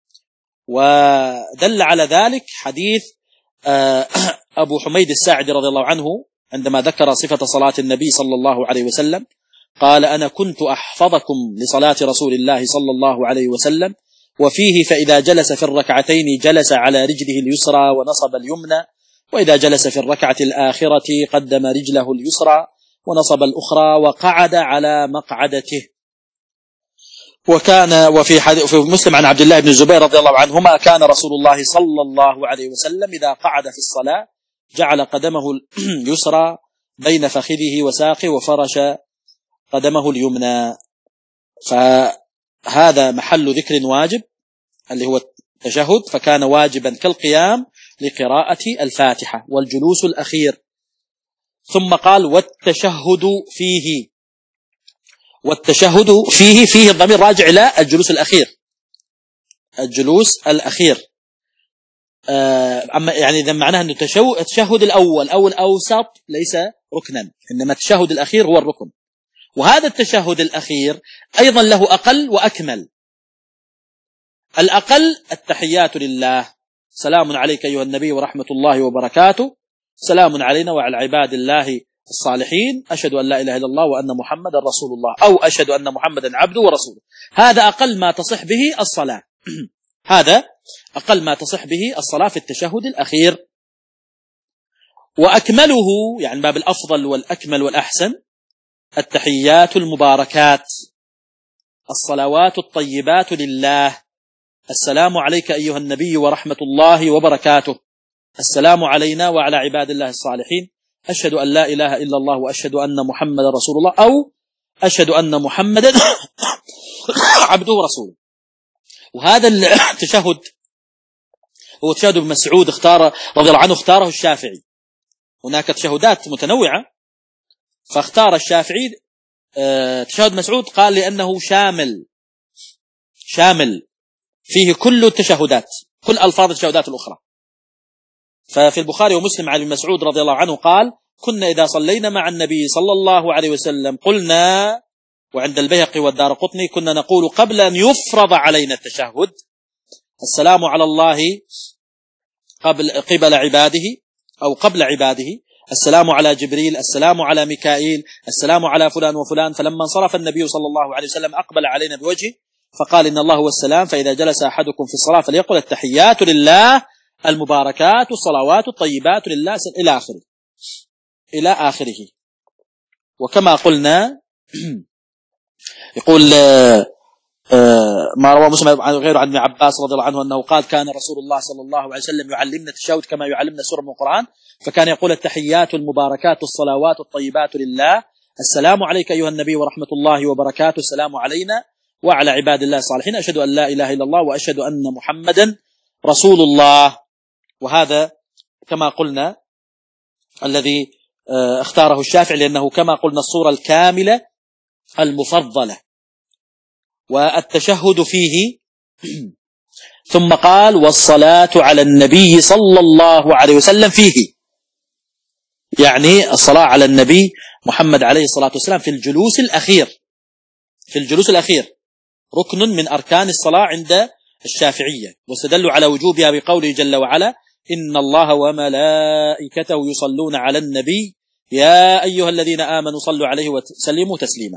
ودل على ذلك حديث أبو حميد الساعدي رضي الله عنه عندما ذكر صفة صلاة النبي صلى الله عليه وسلم قال أنا كنت أحفظكم لصلاة رسول الله صلى الله عليه وسلم، وفيه فإذا جلس في الركعتين جلس على رجله اليسرى ونصب اليمنى، وإذا جلس في الركعة الآخرة قدم رجله اليسرى ونصب الأخرى وقعد على مقعدته. وكان وفي في مسلم عن عبد الله بن الزبير رضي الله عنهما كان رسول الله صلى الله عليه وسلم إذا قعد في الصلاة جعل قدمه اليسرى بين فخذه وساقه وفرش قدمه اليمنى. فهذا محل ذكر واجب اللي هو التشهد، فكان واجبا كالقيام لقراءة الفاتحة والجلوس الأخير. ثم قال والتشهد فيه، والتشهد فيه فيه الضمير راجع إلى الجلوس الأخير، الجلوس الأخير. أما يعني إذا معناه أن التشهد الأول أو الأوسط ليس ركنا، إنما التشهد الأخير هو الركن. وهذا التشهد الأخير أيضا له أقل وأكمل. الأقل التحيات لله، سلام عليك أيها النبي ورحمة الله وبركاته، سلام علينا وعلى عباد الله الصالحين، أشهد أن لا إله إلا الله وأن محمدا رسول الله، أو أشهد أن محمدا عبده ورسوله. هذا أقل ما تصح به الصلاة هذا أقل ما تصح به الصلاة في التشهد الأخير. وأكمله يعني باب الأفضل والأكمل والأحسن التحيات المباركات، الصلوات الطيبات لله، السلام عليك أيها النبي ورحمة الله وبركاته، السلام علينا وعلى عباد الله الصالحين، أشهد أن لا إله إلا الله وأشهد أن محمدا رسول الله، أو أشهد أن محمدا عبده ورسوله. وهذا التشهد هو تشهد ابن مسعود اختار رضي الله عنه، اختاره الشافعي. هناك تشهدات متنوعة، فاختار الشافعي تشهد مسعود قال لأنه شامل شامل فيه كل التشهدات، كل ألفاظ التشهدات الأخرى. ففي البخاري ومسلم عن ابن مسعود رضي الله عنه قال كنا إذا صلينا مع النبي صلى الله عليه وسلم قلنا، وعند البيهقي والدارقطني كنا نقول قبل أن يفرض علينا التشهد السلام على الله قبل قبل عباده أو قبل عباده، السلام على جبريل، السلام على ميكائيل، السلام على فلان وفلان. فلما انصرف النبي صلى الله عليه وسلم أقبل علينا بوجهه فقال إن الله هو السلام، فإذا جلس أحدكم في الصلاة فليقل التحيات لله المباركات الصلوات الطيبات لله إلى آخره إلى آخره. وكما قلنا يقول ما روى مسلم غير عن ابن عباس رضي الله عنه أنه قال كان رسول الله صلى الله عليه وسلم يعلمنا التشهد كما يعلمنا سورة من القرآن، فكان يقول التحيات المباركات الصلوات الطيبات لله، السلام عليك أيها النبي ورحمة الله وبركاته، السلام علينا وعلى عباد الله الصالحين، أشهد أن لا إله إلا الله وأشهد أن محمدا رسول الله. وهذا كما قلنا الذي اختاره الشافعي، لأنه كما قلنا الصورة الكاملة المفضلة. والتشهد فيه ثم قال والصلاة على النبي صلى الله عليه وسلم فيه، يعني الصلاة على النبي محمد عليه الصلاة والسلام في الجلوس الأخير، في الجلوس الأخير ركن من أركان الصلاة عند الشافعية، واستدلوا على وجوبها بقوله جل وعلا إن الله وملائكته يصلون على النبي يا أيها الذين آمنوا صلوا عليه وسلموا تسليما.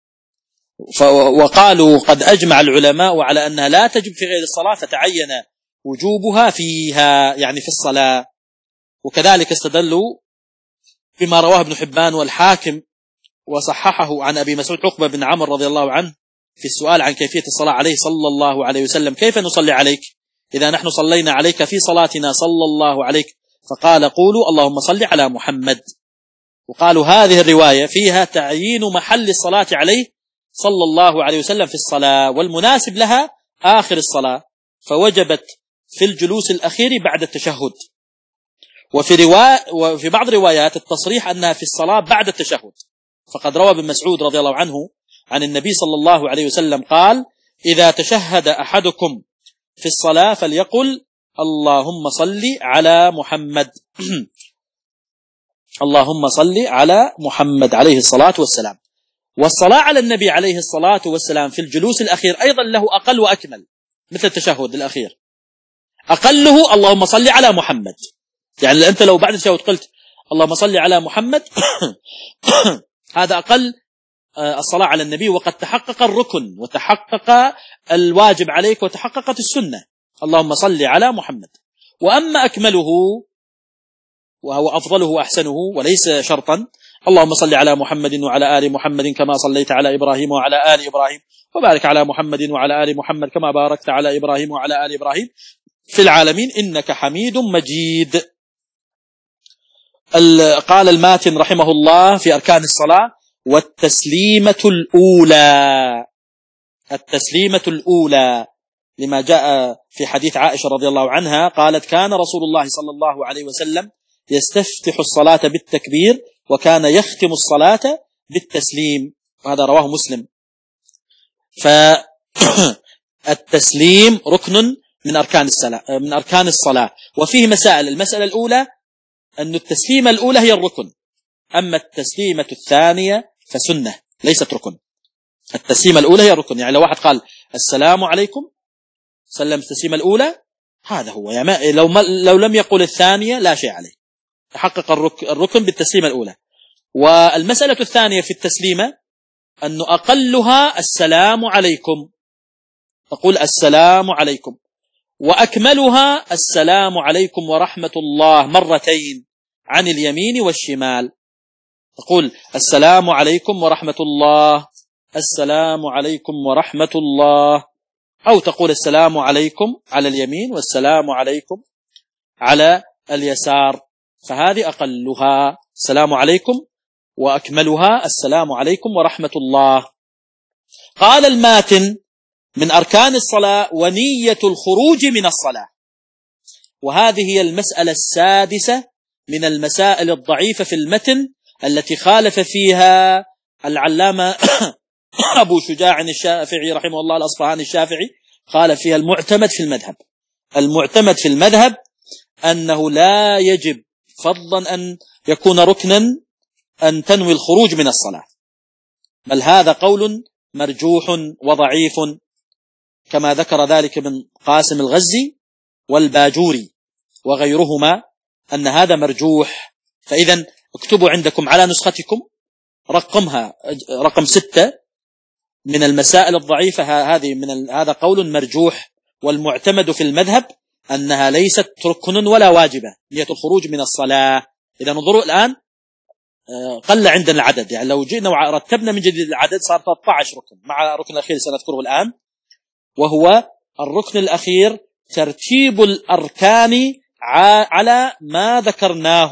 وقالوا قد أجمع العلماء على أنها لا تجب في غير الصلاة، فتعين وجوبها فيها يعني في الصلاة. وكذلك استدلوا بما رواه ابن حبان والحاكم وصححه عن أبي مسعود عقبة بن عمرو رضي الله عنه في السؤال عن كيفية الصلاة عليه صلى الله عليه وسلم، كيف نصلي عليك إذا نحن صلينا عليك في صلاتنا صلى الله عليك؟ فقال قولوا اللهم صل على محمد. وقالوا هذه الرواية فيها تعيين محل الصلاة عليه صلى الله عليه وسلم في الصلاة، والمناسب لها آخر الصلاة، فوجبت في الجلوس الأخير بعد التشهد. وفي رواية وفي بعض روايات التصريح أنها في الصلاة بعد التشهد، فقد روى ابن مسعود رضي الله عنه عن النبي صلى الله عليه وسلم قال إذا تشهد أحدكم في الصلاة فليقل اللهم صل على محمد اللهم صل على محمد عليه الصلاة والسلام. والصلاة على النبي عليه الصلاة والسلام في الجلوس الأخير أيضا له أقل وأكمل، مثل التشهد الأخير أقله اللهم صل على محمد، يعني أنت لو بعد التشهد قلت اللهم صل على محمد هذا أقل الصلاة على النبي، وقد تحقق الركن وتحقق الواجب عليك وتحققت السنة اللهم صل على محمد. وأما أكمله وهو أفضله وأحسنه وليس شرطا اللهم صل على محمد وعلى آل محمد كما صليت على إبراهيم وعلى آل إبراهيم وبارك على محمد وعلى آل محمد كما باركت على إبراهيم وعلى آل إبراهيم في العالمين إنك حميد مجيد. قال الماتن رحمه الله في أركان الصلاة والتسليمة الأولى، التسليمة الأولى لما جاء في حديث عائشة رضي الله عنها قالت كان رسول الله صلى الله عليه وسلم يستفتح الصلاة بالتكبير وكان يختم الصلاة بالتسليم، وهذا رواه مسلم. فالتسليم ركن من أركان الصلاة من أركان الصلاة وفيه مسائل. المسألة الأولى أن التسليمة الأولى هي الركن، أما التسليمة الثانية فسنة ليست ركن. التسليمة الأولى هي الركن، يعني لو واحد قال السلام عليكم سلم التسليمة الأولى هذا هو، يعني لو, لو لم يقل الثانية لا شيء عليه، تحقق الركن بالتسليمة الأولى. والمسألة الثانية في التسليمة أنه أقلها السلام عليكم، تقول السلام عليكم، وأكملها السلام عليكم ورحمة الله مرتين عن اليمين والشمال، تقول السلام عليكم ورحمة الله السلام عليكم ورحمة الله، أو تقول السلام عليكم على اليمين والسلام عليكم على اليسار، فهذه أقلها السلام عليكم وأكملها السلام عليكم ورحمة الله. قال الماتن من أركان الصلاة ونية الخروج من الصلاة، وهذه هي المسألة السادسة من المسائل الضعيفة في المتن التي خالف فيها العلامة أبو شجاع الشافعي رحمه الله الأصفهاني الشافعي، خالف فيها المعتمد في المذهب. المعتمد في المذهب أنه لا يجب فضلا أن يكون ركنا أن تنوي الخروج من الصلاة، بل هذا قول مرجوح وضعيف كما ذكر ذلك ابن قاسم الغزي والباجوري وغيرهما أن هذا مرجوح. فإذا اكتبوا عندكم على نسختكم رقمها رقم ستة من المسائل الضعيفة هذه، من هذا قول مرجوح، والمعتمد في المذهب أنها ليست ركن ولا واجبة نية الخروج من الصلاة. إذا انظروا الآن قل عندنا العدد، يعني لو جئنا ورتبنا من جديد العدد صار ثلاثة عشر ركن، مع الركن الأخير سنذكره الآن، وهو الركن الأخير ترتيب الأركان على ما ذكرناه،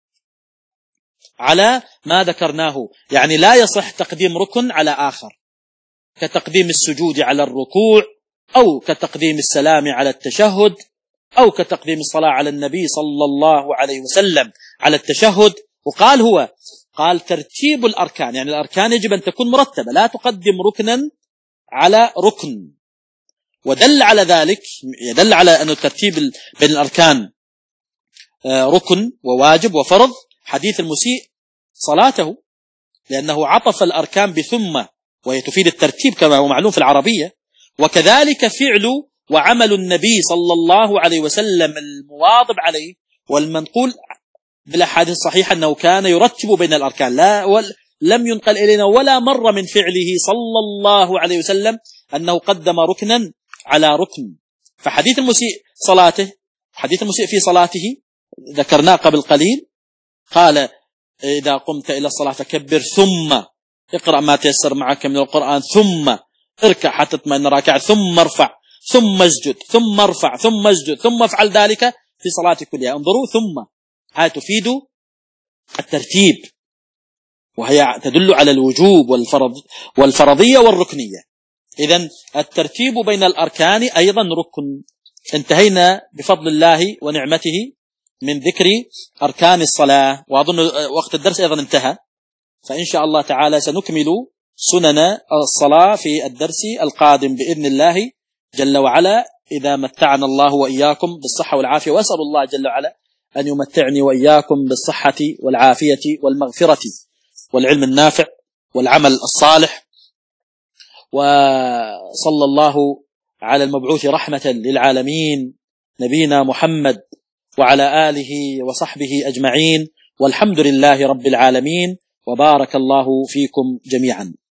على ما ذكرناه. يعني لا يصح تقديم ركن على آخر، كتقديم السجود على الركوع، أو كتقديم السلام على التشهد، أو كتقديم الصلاة على النبي صلى الله عليه وسلم على التشهد. وقال هو قال ترتيب الأركان، يعني الأركان يجب أن تكون مرتبة، لا تقدم ركنا على ركن. ودل على ذلك، يدل على أن الترتيب بين الأركان ركن وواجب وفرض حديث المسيء صلاته، لأنه عطف الأركان بثم، وهي تفيد الترتيب كما هو معلوم في العربية. وكذلك فعل وعمل النبي صلى الله عليه وسلم المواظب عليه والمنقول بالأحاديث الصحيحة أنه كان يرتب بين الأركان، لا لم ينقل إلينا ولا مرة من فعله صلى الله عليه وسلم أنه قدم ركنا على ركن. فحديث المسيء صلاته، حديث المسيء في صلاته ذكرناه قبل قليل، قال إذا قمت إلى الصلاة فكبر، ثم اقرأ ما تيسر معك من القرآن، ثم اركع حتى تطمئن راكعا، ثم ارفع، ثم اسجد، ثم ارفع، ثم اسجد، ثم افعل ذلك في صلاتك كلها. انظروا، ثم هذا تفيد الترتيب، وهي تدل على الوجوب والفرض والفرضية والركنية. إذن الترتيب بين الأركان أيضا ركن. انتهينا بفضل الله ونعمته من ذكر أركان الصلاة، وأظن وقت الدرس أيضا انتهى، فإن شاء الله تعالى سنكمل سنن الصلاة في الدرس القادم بإذن الله جل وعلا، إذا متعنا الله وإياكم بالصحة والعافية. وأسأل الله جل وعلا أن يمتعني وإياكم بالصحة والعافية والمغفرة والعلم النافع والعمل الصالح. وصلى الله على المبعوث رحمة للعالمين نبينا محمد وعلى آله وصحبه أجمعين، والحمد لله رب العالمين، وبارك الله فيكم جميعا.